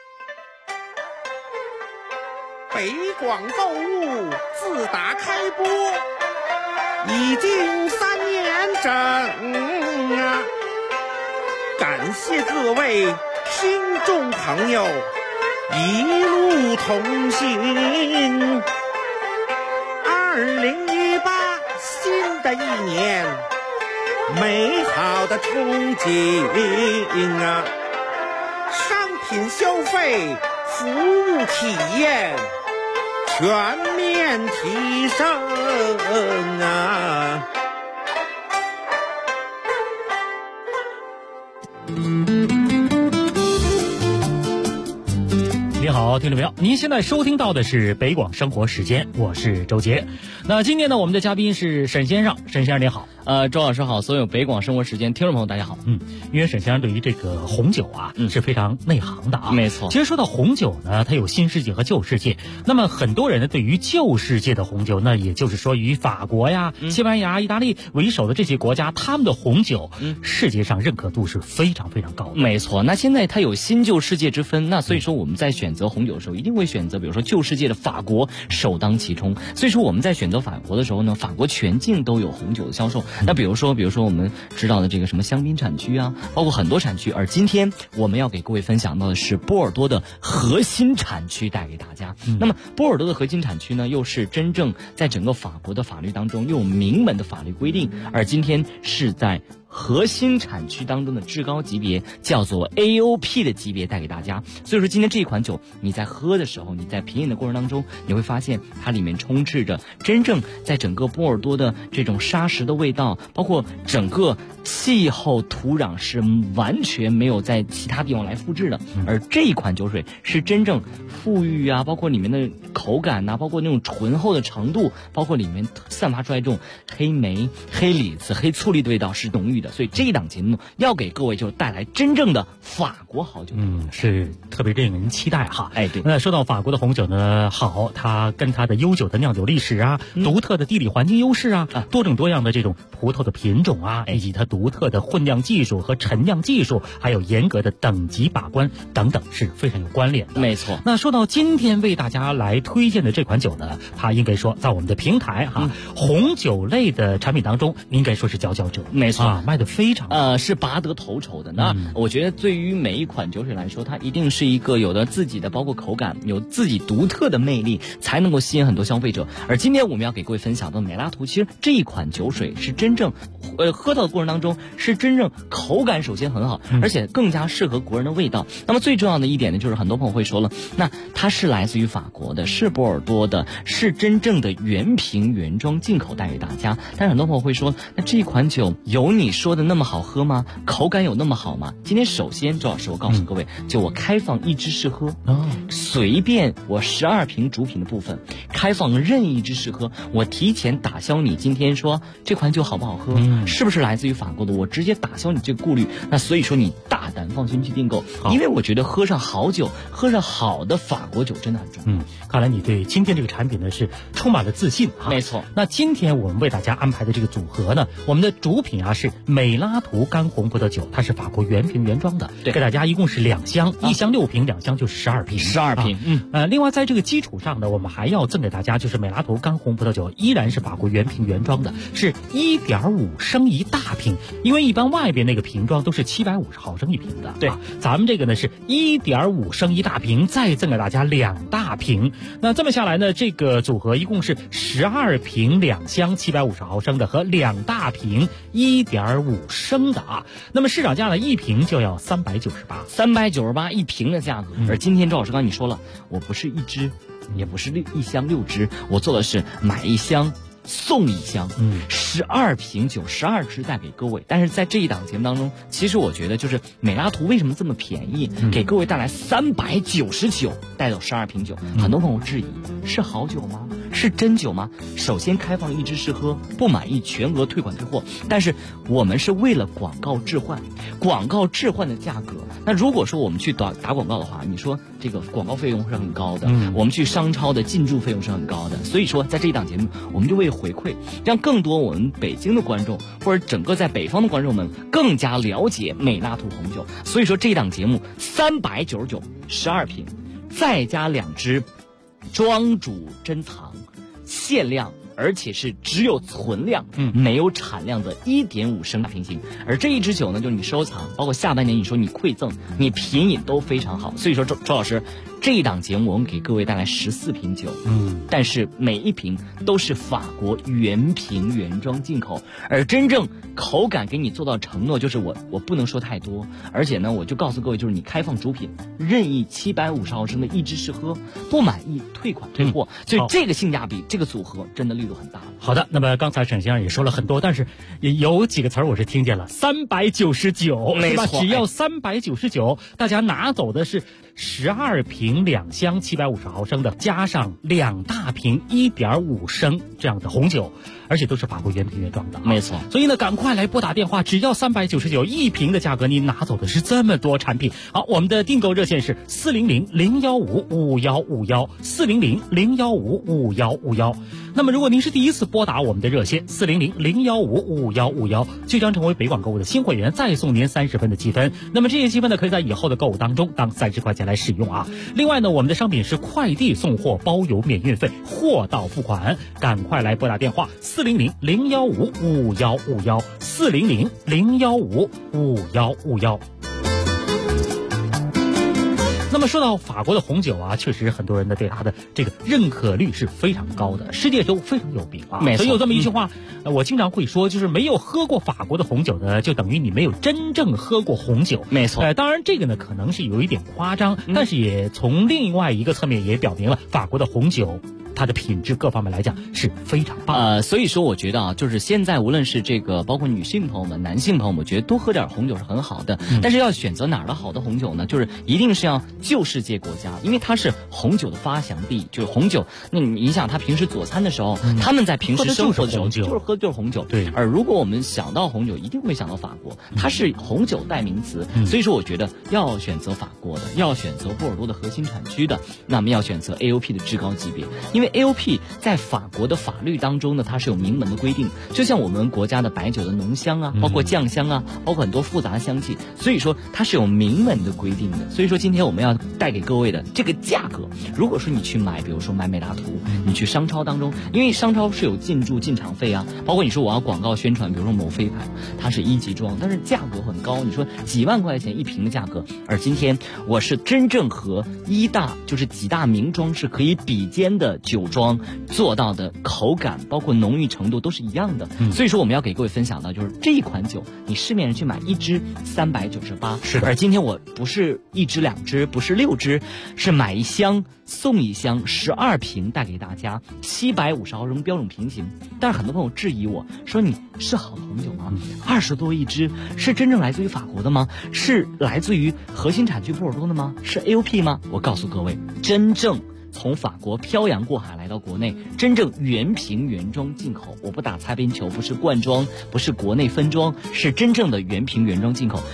北广购物自打开播已经3年整啊！感谢各位听众朋友一路同行。2018新的一年，美好的憧憬啊！ 品消费服务体验全面提升啊！ 你好，听众朋友，您现在收听到的是北广生活时间，我是周杰。那今天呢，我们的嘉宾是沈先生，沈先生您好。 周老师好，所有北广生活时间听众朋友大家好。 因为沈先生对于这个红酒啊，是非常内行的啊。 没错。 其实说到红酒呢，它有新世界和旧世界。那么很多人呢，对于旧世界的红酒，那也就是说以法国呀、西班牙、意大利为首的这些国家，他们的红酒，世界上认可度是非常非常高的。 没错。那现在它有新旧世界之分，那所以说我们在选择红酒的时候，一定会选择比如说旧世界的法国首当其冲。所以说我们在选择法国的时候呢，法国全境都有红酒的销售。那比如说我们知道的这个什么香槟产区啊，包括很多产区。而今天我们要给各位分享到的是波尔多的核心产区带给大家。那么波尔多的核心产区呢，又是真正在整个法国的法律当中又有明文的法律规定，而今天是在核心产区当中的至高级别，叫做 AOP 的级别带给大家。所以说今天这一款酒你在喝的时候，你在品饮的过程当中，你会发现它里面充斥着真正在整个波尔多的这种沙石的味道，包括整个气候土壤是完全没有在其他地方来复制的。而这一款酒水是真正富裕啊，包括里面的口感啊，包括那种醇厚的程度，包括里面散发出来这种黑莓、黑李子、黑醋栗的味道是浓郁的。所以这一档节目要给各位就带来真正的法国好酒。 是特别令人期待哈。 对。 那说到法国的红酒呢，好，它跟它的悠久的酿酒历史啊，独特的地理环境优势啊，多种多样的这种葡萄的品种啊，以及它独特的混酿技术和陈酿技术，还有严格的等级把关等等，是非常有关联的。 没错。 那说到今天为大家来推荐的这款酒呢，它应该说在我们的平台红酒类的产品当中，应该说是佼佼者。 没错。 卖的非常是拔得头筹的。那我觉得对于每一款酒水来说，它一定是一个有的自己的包括口感，有自己独特的魅力，才能够吸引很多消费者。而今天我们要给各位分享的美拉图，其实这一款酒水是真正喝到的过程当中是真正口感首先很好，而且更加适合国人的味道。那么最重要的一点呢，就是很多朋友会说了，那它是来自于法国的，是波尔多的，是真正的原瓶原装进口带给大家。但是很多朋友会说，那这一款酒有你说的那么好喝吗？口感有那么好吗？今天首先周老师我告诉各位，就我开放一支试喝，随便我12瓶主品的部分开放任意一支试喝，我提前打消你今天说这款酒好不好喝，是不是来自于法国的，我直接打消你这个顾虑。那所以说你大胆放心去订购，因为我觉得喝上好酒，喝上好的法国酒真的很重要。 看来你对今天这个产品呢是充满了自信啊。 没错。 那今天我们为大家安排的这个组合呢，我们的主品啊是美拉图干红葡萄酒，它是法国原瓶原装的，给大家一共是2箱，1箱6瓶，2箱就是12瓶。 12瓶。 另外在这个基础上呢，我们还要赠给大家就是美拉图干红葡萄酒，依然是法国原瓶原装的，是1.5升一大瓶，因为一般外边那个瓶装都是750毫升一瓶的。 对， 咱们这个呢是1.5升一大瓶，再赠给大家2大瓶。那这么下来呢，这个组合一共是12瓶2箱750毫升的和2大瓶1.5升的啊。那么市场价呢，一瓶就要398 一瓶的价格。而今天周老师刚才你说了，我不是一支，也不是1箱6支，我做的是买1箱送1箱，12瓶酒12支带给各位。但是在这一档节目当中，其实我觉得就是美拉图为什么这么便宜，给各位带来399带走12瓶酒。很多朋友质疑，是好酒吗？是真酒吗？首先开放一支试喝，不满意全额退款退货。但是我们是为了广告置换，广告置换的价格。那如果说我们去打广告的话，你说这个广告费用是很高的，我们去商超的进驻费用是很高的。所以说在这一档节目，我们就为回馈，让更多我们北京的观众或者整个在北方的观众们更加了解美拉图红酒。所以说这一档节目399 12瓶，再加2支庄主珍藏限量，而且是只有存量没有产量的1.5升大瓶型。而这一支酒呢，就是你收藏，包括下半年你说你馈赠，你品饮都非常好。所以说周老师这一档节目我们给各位带来14瓶酒，但是每一瓶都是法国原瓶原装进口，而真正口感给你做到承诺，就是我不能说太多，而且呢，我就告诉各位，就是你开放主品，任意750毫升的一支试喝，不满意退款退货，所以这个性价比，这个组合真的力度很大。 好的，那么刚才沈先生也说了很多，但是有几个词儿我是听见了，399， 没错， 是吧？只要399，大家拿走的是12瓶2箱750毫升的，加上2大瓶1.5升这样的红酒，而且都是法国原瓶原装的， 没错。 所以呢，赶快来拨打电话，只要399一瓶的价格，你拿走的是这么多产品。好，我们的订购热线是400-015-5151，400-015-5151。那么如果您是第一次拨打我们的热线400-015-5151，就将成为北广购物的新会员，再送您30分的积分。那么这些积分呢，可以在以后的购物当中当30块钱来使用啊。另外呢，我们的商品是快递送货，包邮免运费，货到付款。赶快来拨打电话400-015-5151，400-015-5151。那么说到法国的红酒啊，确实很多人呢对它的这个认可率是非常高的，世界都非常有名啊。所以有这么一句话，我经常会说，就是没有喝过法国的红酒呢，就等于你没有真正喝过红酒。 没错。 当然这个呢可能是有一点夸张，但是也从另外一个侧面也表明了法国的红酒它的品质各方面来讲是非常棒的。 所以说我觉得啊，就是现在无论是这个包括女性朋友们、男性朋友们，我觉得多喝点红酒是很好的。但是要选择哪儿的好的红酒呢？就是一定是要旧世界国家，因为它是红酒的发祥地。就是红酒，那你想他平时佐餐的时候，他们在平时生活的时候就是喝红酒。 对。 而如果我们想到红酒，一定会想到法国，它是红酒代名词。所以说我觉得要选择法国的，要选择波尔多的核心产区的，那么要选择 AOP 的至高级别，因为 AOP 在法国的法律当中呢，它是有明文的规定，就像我们国家的白酒的浓香啊，包括酱香啊，包括很多复杂的香气，所以说它是有明文的规定的。所以说今天我们要带给各位的这个价格，如果说你去买，比如说买美达图，你去商超当中，因为商超是有进场费啊，包括你说我要广告宣传，比如说某飞牌，它是1级装，但是价格很高，你说几万块钱一瓶的价格，而今天我是真正和就是几大名庄是可以比肩的酒庄做到的口感，包括浓郁程度都是一样的。所以说我们要给各位分享到，就是这一款酒，你市面上去买一支398， 是的。 而今天我不是1支2支，不是6支，是买1箱送1箱，12瓶带给大家，750毫升标准瓶型。但是很多朋友质疑我说，你是好的红酒吗？20多一支，是真正来自于法国的吗？是来自于核心产区波尔多的吗？是 AOP 吗？我告诉各位，真正从法国漂洋过海来到国内，真正原瓶原装进口，我不打擦边球，不是罐装，不是国内分装，是真正的原瓶原装进口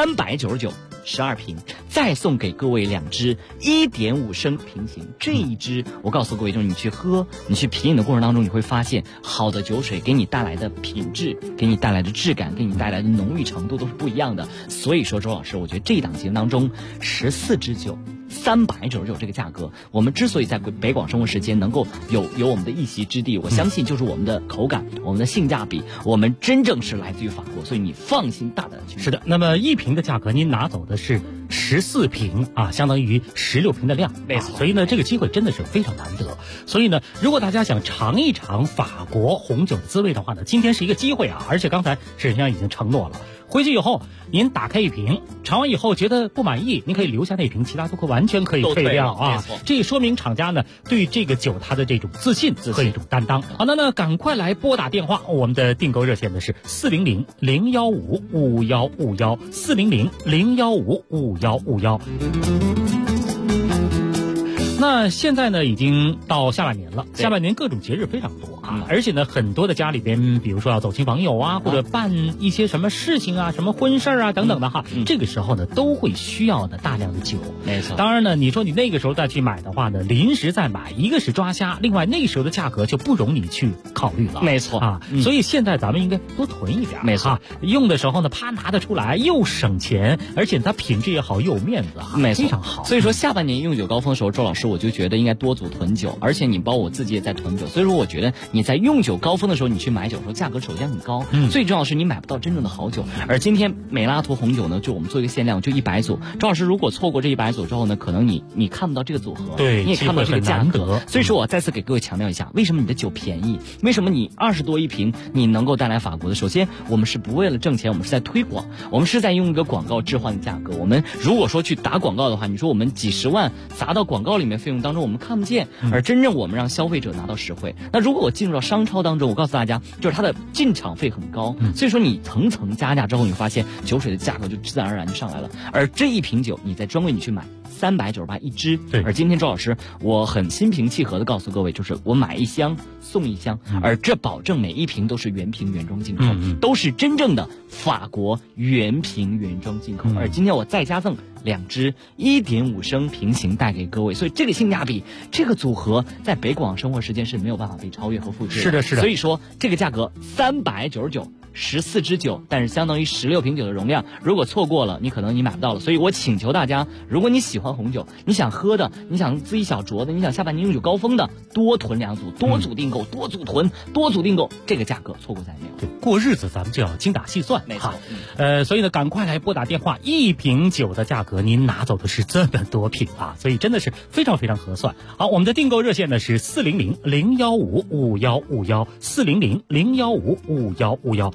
，399。12瓶，再送给各位2支1.5升瓶型。这一支我告诉各位，就是你去喝，你去品饮的过程当中，你会发现好的酒水给你带来的品质，给你带来的质感，给你带来的浓郁程度都是不一样的。所以说周老师，我觉得这一档节目当中14支酒399这个价格，我们之所以在北广生活时间能够有我们的一席之地，我相信就是我们的口感，我们的性价比，我们真正是来自于法国，所以你放心大胆的去。 是的，那么1瓶的价格您拿走的是14瓶啊，相当于16瓶的量， 没错。 所以呢，这个机会真的是非常难得。所以呢，如果大家想尝一尝法国红酒的滋味的话呢，今天是一个机会啊！而且刚才沈先生已经承诺了，回去以后您打开1瓶，尝完以后觉得不满意，您可以留下那瓶，其他都完全可以退掉啊！这也说明厂家呢对这个酒它的这种自信和一种担当。好的呢，赶快来拨打电话，我们的订购热线呢是400-015-5151，400-015-5151。那现在呢，已经到下半年了，下半年各种节日非常多啊，而且呢，很多的家里边，比如说要走亲访友啊，或者办一些什么事情啊，什么婚事啊等等的哈，这个时候呢，都会需要的大量的酒。 没错。 当然呢，你说你那个时候再去买的话呢，临时再买，一个是抓瞎，另外那时候的价格就不容你去考虑了。 没错啊，所以现在咱们应该多囤一点。 没错， 用的时候呢，啪拿得出来，又省钱，而且它品质也好，又有面子啊， 没错， 非常好。 所以说下半年用酒高峰的时候，周老师我就觉得应该多组囤酒，而且你包括我自己也在囤酒，所以说我觉得你你在用酒高峰的时候，你去买酒的时候，价格首先很高。最重要的是你买不到真正的好酒。而今天美拉图红酒呢，就我们做一个限量，就100组。赵老师如果错过这100组之后呢，可能你看不到这个组合， 对， 你也看不到这个价格。所以说我再次给各位强调一下，为什么你的酒便宜？为什么你20多一瓶你能够带来法国的？首先，我们是不为了挣钱，我们是在推广，我们是在用一个广告置换的价格。我们如果说去打广告的话，你说我们几十万砸到广告里面费用当中，我们看不见，而真正我们让消费者拿到实惠。那如果我进入到商超当中，我告诉大家，就是它的进场费很高，所以说你层层加价之后，你发现酒水的价格就自然而然就上来了。而这一瓶酒，你在专柜你去买398一支，而今天周老师我很心平气和的告诉各位，就是我买1箱送1箱，而这保证每一瓶都是原瓶原装进口，都是真正的法国原瓶原装进口。而今天我再加赠2支1.5升平行带给各位，所以这个性价比，这个组合在北广生活时间是没有办法被超越和复制的。 是的，是的。 所以说这个价格399，14支酒，但是相当于16瓶酒的容量。如果错过了，你可能你买不到了。所以我请求大家，如果你喜欢红酒，你想喝的，你想自己小酌的，你想下半年用酒高峰的，多囤2组，多组订购，多组囤，多组订购，这个价格错过再没有。 对，过日子咱们就要精打细算， 没错。 所以呢，赶快来拨打电话，1瓶酒的价格您拿走的是这么多瓶啊，所以真的是非常非常合算。好，我们的订购热线呢是400-015-5151，400-015-5151。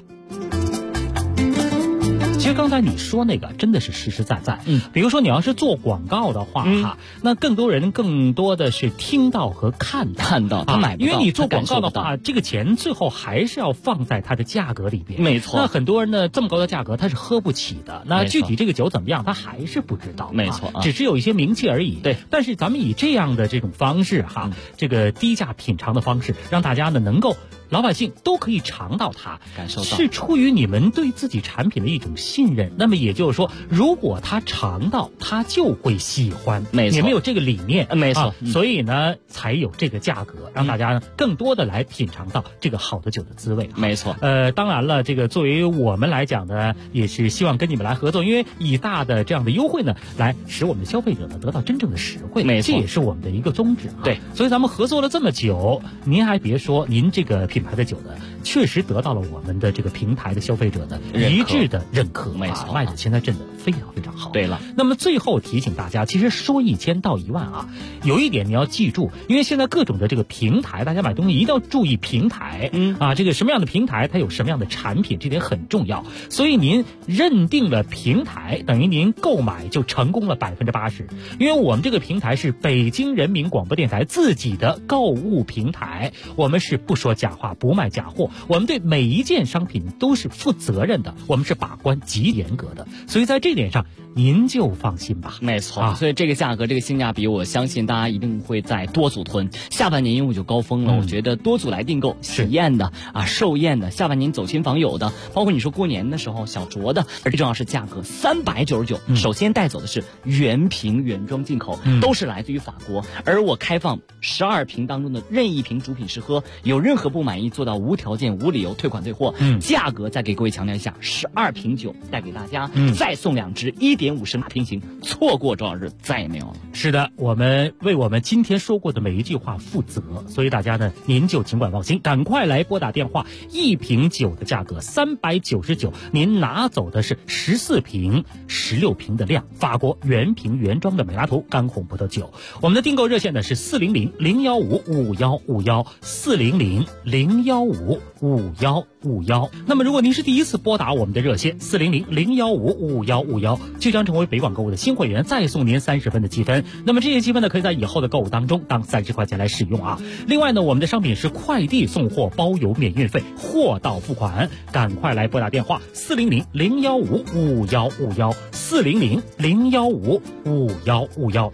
其实刚才你说那个真的是实实在在，比如说你要是做广告的话那更多的是听到和看到， 他买不到， 因为你做广告的话，这个钱最后还是要放在它的价格里边， 没错。 那很多人呢这么高的价格他是喝不起的，那具体这个酒怎么样他还是不知道， 没错， 只是有一些名气而已。 对， 但是咱们以这样的这种方式这个低价品尝的方式，让大家呢能够老百姓都可以尝到它， 感受到， 是出于你们对自己产品的一种信任。那么也就是说，如果他尝到，他就会喜欢。 没错， 你们有这个理念， 没错， 所以呢才有这个价格，让大家呢更多的来品尝到这个好的酒的滋味。 没错。 当然了，这个作为我们来讲呢，也是希望跟你们来合作，因为以大的这样的优惠呢，来使我们的消费者呢得到真正的实惠。 没错， 这也是我们的一个宗旨。 对， 所以咱们合作了这么久，您还别说，您这个品牌的酒呢，确实得到了我们的这个平台的消费者的一致的认可。 没错， 卖的现在真的非常非常好。 对了， 那么最后提醒大家，其实说1000到1万有一点你要记住，因为现在各种的这个平台，大家买东西一定要注意平台。这个什么样的平台它有什么样的产品，这点很重要。所以您认定了平台，等于您购买就成功了80%。因为我们这个平台是北京人民广播电台自己的购物平台，我们是不说假话，不卖假货，我们对每一件商品都是负责任的，我们是把关极严格的。所以在这点上您就放心吧。 没错，所以这个价格，这个性价比，我相信大家一定会在多组囤。下半年因为就高峰了，我觉得多组来订购，喜宴的寿宴的，下半年走亲访友的，包括你说过年的时候小酌的，而最重要是价格399，首先带走的是原瓶原装进口，都是来自于法国。而我开放12瓶当中的任意一瓶主品试喝，有任何不满意做到无条件无理由退款退货。价格再给各位强调一下，12瓶酒带给大家，再送2支1.5升平行，错过周老师再也没有了。 是的，我们为我们今天说过的每一句话负责，所以大家呢您就尽管放心，赶快来拨打电话，1瓶酒的价格399，您拿走的是14瓶16瓶的量，法国原瓶原装的美拉图干红葡萄酒。我们的订购热线呢是400-015-5151，400-015-5151。那么如果您是第一次拨打我们的热线400-015-5151，就将成为北广购物的新会员，再送您30分的积分。那么这些积分呢可以在以后的购物当中当30块钱来使用啊。另外呢，我们的商品是快递送货，包邮免运费，货到付款。赶快来拨打电话400-015-5151，400-015-5151。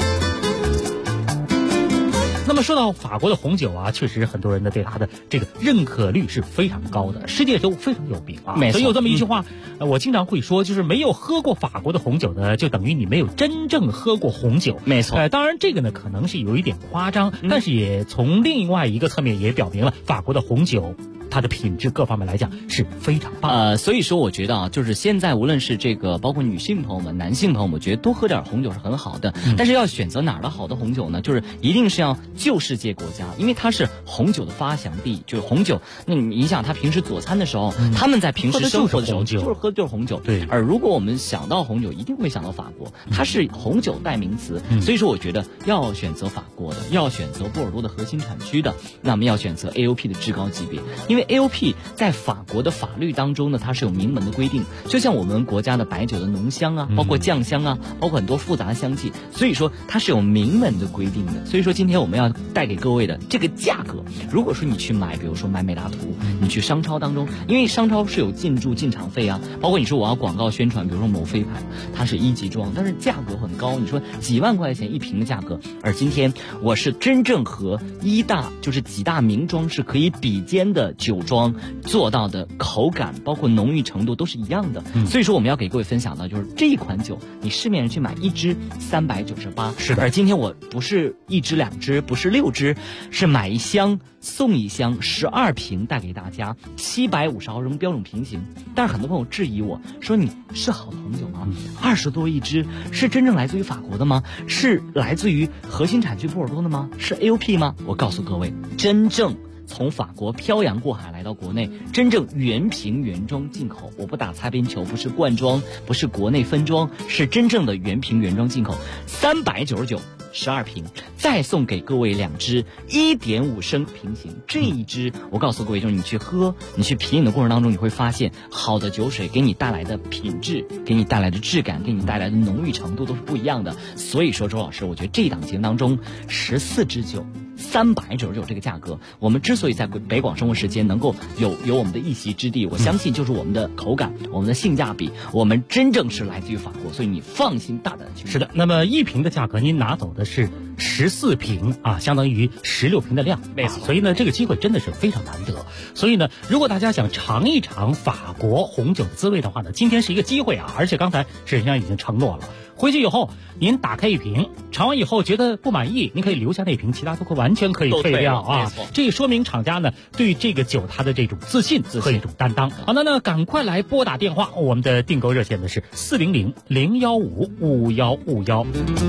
那么说到法国的红酒确实很多人呢对它的这个认可率是非常高的，世界都非常有名所以有这么一句话，我经常会说，就是没有喝过法国的红酒呢，就等于你没有真正喝过红酒。 没错， 当然这个呢可能是有一点夸张，但是也从另外一个侧面也表明了法国的红酒它的品质各方面来讲是非常棒的。 所以说我觉得啊，就是现在无论是这个包括女性朋友们、男性朋友们，我觉得多喝点红酒是很好的。但是要选择哪儿的好的红酒呢？就是一定是要旧世界国家，因为它是红酒的发祥地。就是红酒，那你想他平时佐餐的时候，他们在平时生活的时候就是喝的就是红酒。 对。 而如果我们想到红酒，一定会想到法国，它是红酒代名词。所以说我觉得要选择法国的，要选择波尔多的核心产区的，那么要选择 AOP 的至高级别，因为 AOP 在法国的法律当中呢，它是有明文的规定，就像我们国家的白酒的浓香啊，包括酱香啊，包括很多复杂的香气，所以说它是有明文的规定的。所以说今天我们要带给各位的这个价格，如果说你去买，比如说买美拉图，你去商超当中，因为商超是有进驻进场费啊，包括你说我要广告宣传，比如说某飞牌，它是1级装，但是价格很高，你说几万块钱一瓶的价格，而今天我是真正和就是几大名庄是可以比肩的酒庄做到的口感，包括浓郁程度都是一样的。所以说我们要给各位分享的就是这一款酒，你市面上去买一支398， 是的。 而今天我不是1支2支，不是6支，是买一箱送一箱，12瓶带给大家，750毫升标准瓶型。但是很多朋友质疑我说，你是好的红酒吗？20多一支，是真正来自于法国的吗？是来自于核心产区波尔多的吗？是 AOP 吗？我告诉各位，真正从法国漂洋过海来到国内，真正原瓶原装进口，我不打擦边球，不是罐装，不是国内分装，是真正的原瓶原装进口，399。12瓶，再送给各位2支1.5升瓶型。这一支我告诉各位，就是你去喝，你去品饮的过程当中，你会发现好的酒水给你带来的品质，给你带来的质感，给你带来的浓郁程度都是不一样的。所以说周老师，我觉得这一档节目当中14支酒399这个价格，我们之所以在北广生活时间能够有我们的一席之地，我相信就是我们的口感，我们的性价比，我们真正是来自于法国，所以你放心大胆的去。 是的，那么1瓶的价格您拿走的是14瓶啊，相当于16瓶的量，没错。所以呢，这个机会真的是非常难得。所以呢，如果大家想尝一尝法国红酒的滋味的话呢，今天是一个机会啊！而且刚才沈先生已经承诺了，回去以后您打开1瓶，尝完以后觉得不满意，您可以留下那瓶，其他都完全可以退掉啊。这说明厂家呢对这个酒它的这种自信和一种担当。好，那赶快来拨打电话，我们的订购热线呢是400-015-5151。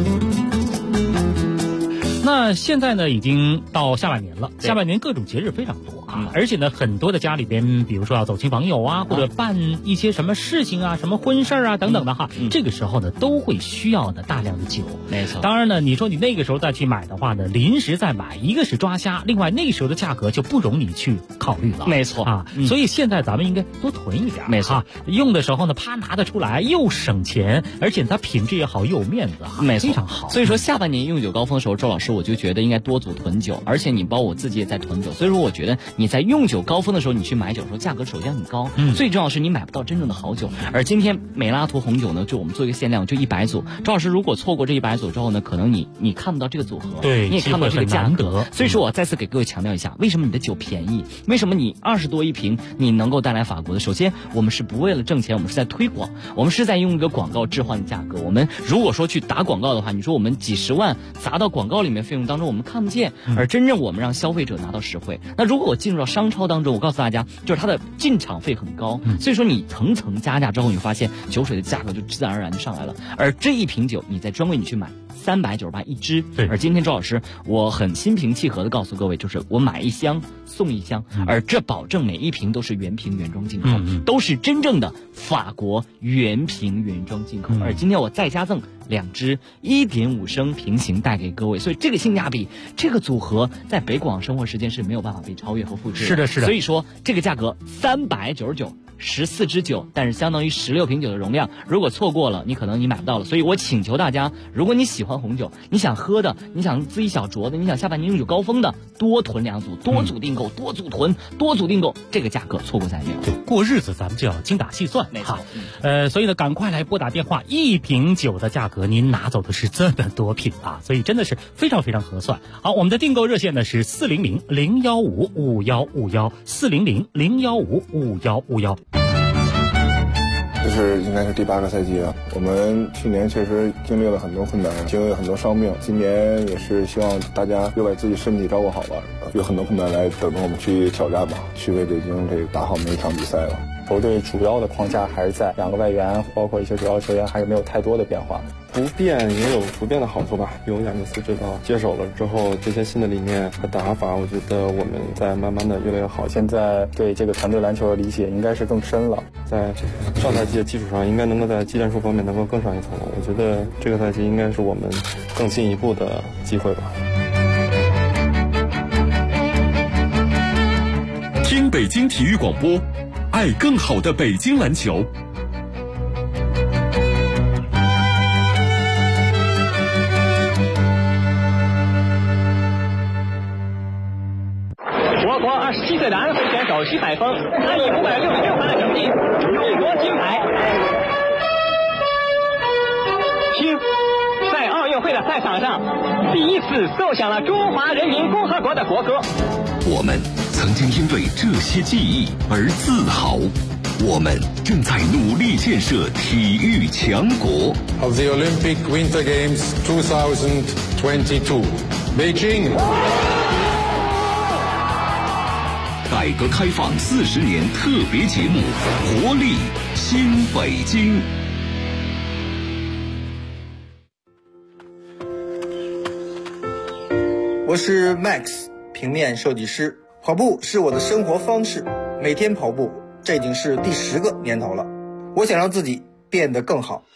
那现在呢，已经到下半年了，下半年各种节日非常多啊，而且呢，很多的家里边，比如说要走亲访友啊，或者办一些什么事情啊，什么婚事啊等等的哈，这个时候呢，都会需要的大量的酒。 没错。 当然呢，你说你那个时候再去买的话呢，临时再买，一个是抓瞎，另外那个时候的价格就不容你去考虑了。 没错啊，所以现在咱们应该多囤一点。 没错， 用的时候呢，啪拿得出来，又省钱，而且它品质也好，又有面子， 没错， 非常好。 所以说下半年用酒高峰的时候，周老师我就觉得应该多组囤酒，而且你包括我自己也在囤酒，所以说我觉得你在用酒高峰的时候，你去买酒的时候，价格首先很高，最重要是你买不到真正的好酒。而今天美拉图红酒呢，就我们做一个限量，就100组。周老师如果错过这100组之后呢，可能你看不到这个组合， 对， 你也看不到这个价格。所以说我再次给各位强调一下，为什么你的酒便宜？为什么你20多一瓶你能够带来法国的？首先我们是不为了挣钱，我们是在推广，我们是在用一个广告置换的价格。我们如果说去打广告的话，你说我们几十万砸到广告里面费用当中，我们看不见，而真正我们让消费者拿到实惠。那如果我进入到商超当中，我告诉大家，就是它的进场费很高，所以说你层层加价之后，你发现酒水的价格就自然而然就上来了。而这一瓶酒，你在专柜你去买398一支，而今天周老师我很心平气和的告诉各位，就是我买一箱送一箱，而这保证每一瓶都是原瓶原装进口，都是真正的法国原瓶原装进口。而今天我再加赠2支1.5升瓶型带给各位，所以这个性价比，这个组合在北广生活时间是没有办法被超越和复制的。 是的，是的。 所以说这个价格399。14支酒，但是相当于16瓶酒的容量，如果错过了，你可能你买不到了。所以我请求大家，如果你喜欢红酒，你想喝的，你想自己小酌的，你想下半年用酒高峰的，多囤2组，多组订购，多组囤，多组订购，这个价格错过再没有。 对，过日子咱们就要精打细算， 没错。 所以呢，赶快来拨打电话，1瓶酒的价格您拿走的是这么多瓶啊，所以真的是非常非常合算。好，我们的订购热线呢是400-015-5151，400-015-5151。 这是应该是第8个赛季了。我们去年确实经历了很多困难，经历了很多伤病，今年也是希望大家又把自己身体照顾好吧，有很多困难来等着我们去挑战吧，去为北京这个打好每一场比赛了。 球队主要的框架还是在2个外援，包括一些主要球员还是没有太多的变化。 不变也有不变的好处吧。有亚尼斯指导接手了之后，这些新的理念和打法，我觉得我们在慢慢的越来越好。 现在对这个团队篮球的理解应该是更深了， 在上赛季的基础上，应该能够在技战术方面能够更上一层楼。我觉得这个赛季应该是我们更进一步的机会吧。 听北京体育广播，爱更好的北京篮球。 我国27岁的安徽选手徐海峰，他以566分的成绩勇夺金牌。听，在奥运会的赛场上，第一次奏响了中华人民共和国的国歌。 我们曾经因为这些记忆而自豪，我们正在努力建设体育强国。 Of the Olympic Winter Games 2022, Beijing. 改革开放40年特别节目《活力新北京》。 我是 Max， 平面设计师。跑步是我的生活方式，每天跑步，这已经是第10个年头了。我想让自己变得更好。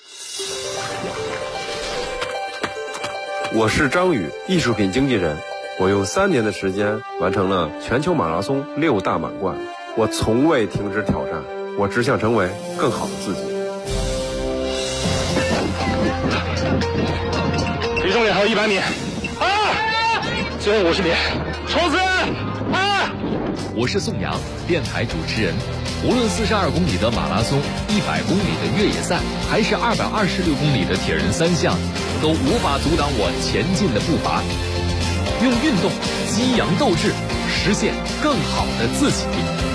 我是张宇，艺术品经纪人。我用3年的时间完成了全球马拉松6大满贯。我从未停止挑战，我只想成为更好的自己。 离终点还有100米，最后50米，冲刺！ 我是宋阳，电台主持人。无论42公里的马拉松、100公里的越野赛，还是226公里的铁人3项，都无法阻挡我前进的步伐。用运动激扬斗志，实现更好的自己。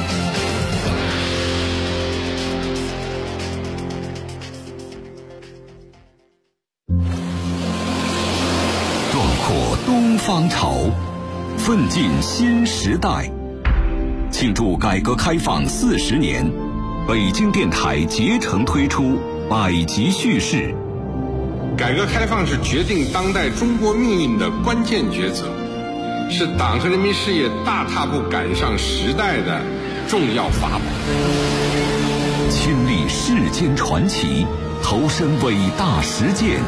壮阔东方潮，奋进新时代。庆祝改革开放40年，北京电台竭诚推出百集叙事。 改革开放是决定当代中国命运的关键抉择，是党和人民事业大踏步赶上时代的重要法宝。 亲历世间传奇，投身伟大实践，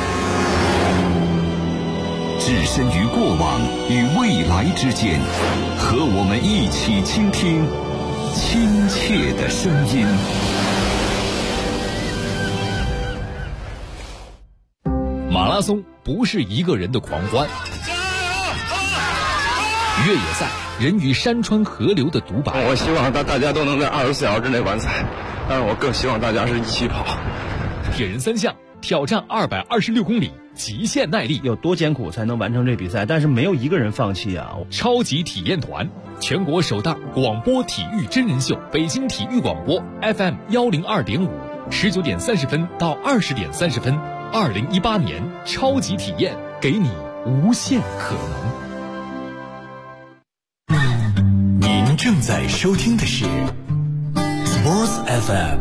置身于过往与未来之间，和我们一起倾听亲切的声音。 马拉松不是一个人的狂欢，越野赛人与山川河流的独白。 我希望大家都能在24小时之内完赛，但是我更希望大家是一起跑。 铁人3项挑战226公里，极限耐力， 有多艰苦才能完成这比赛？但是没有一个人放弃啊！ 超级体验团，全国首档广播体育真人秀，北京体育广播 FM 102.5，19点30分到20点30分。2018年超级体验，给你无限可能。您正在收听的是 Sports FM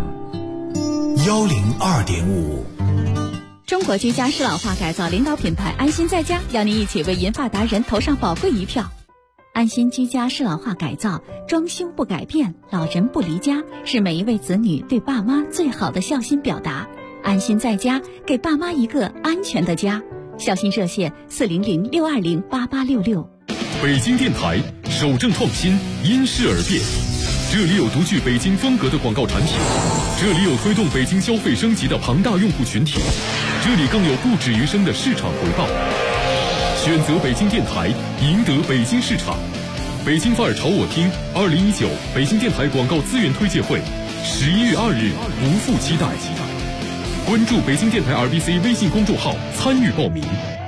102.5。 中国居家适老化改造领导品牌安心在家，邀您一起为银发达人投上宝贵一票。安心居家适老化改造，装修不改变，老人不离家，是每一位子女对爸妈最好的孝心表达。安心在家，给爸妈一个安全的家。孝心热线400-620-8866。 北京电台守正创新，因势而变。这里有独具北京风格的广告产品，这里有推动北京消费升级的庞大用户群体，这里更有不止余生的市场回报。选择北京电台，赢得北京市场。北京范儿朝我听2019北京电台广告资源推介会，11月2日不负期待。关注北京电台 RBC 微信公众号参与报名。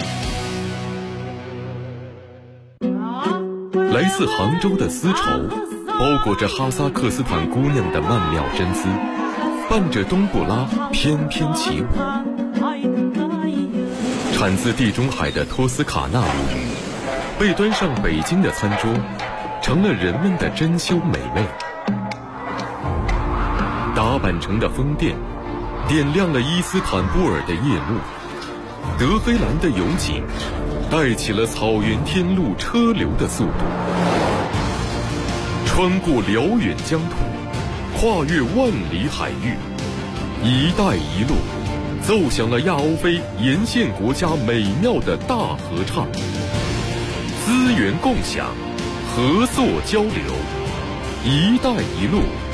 来自杭州的丝绸，包裹着哈萨克斯坦姑娘的曼妙真姿。 伴着冬不拉翩翩起舞。产自地中海的托斯卡纳鲈鱼，被端上北京的餐桌，成了人们的珍馐美味。打扮成的风电，点亮了伊斯坦布尔的夜幕。德黑兰的油井，带起了草原天路车流的速度。穿过辽远疆土，跨越万里海域，一带一路奏响了亚欧非沿线国家美妙的大合唱。资源共享，合作交流，一带一路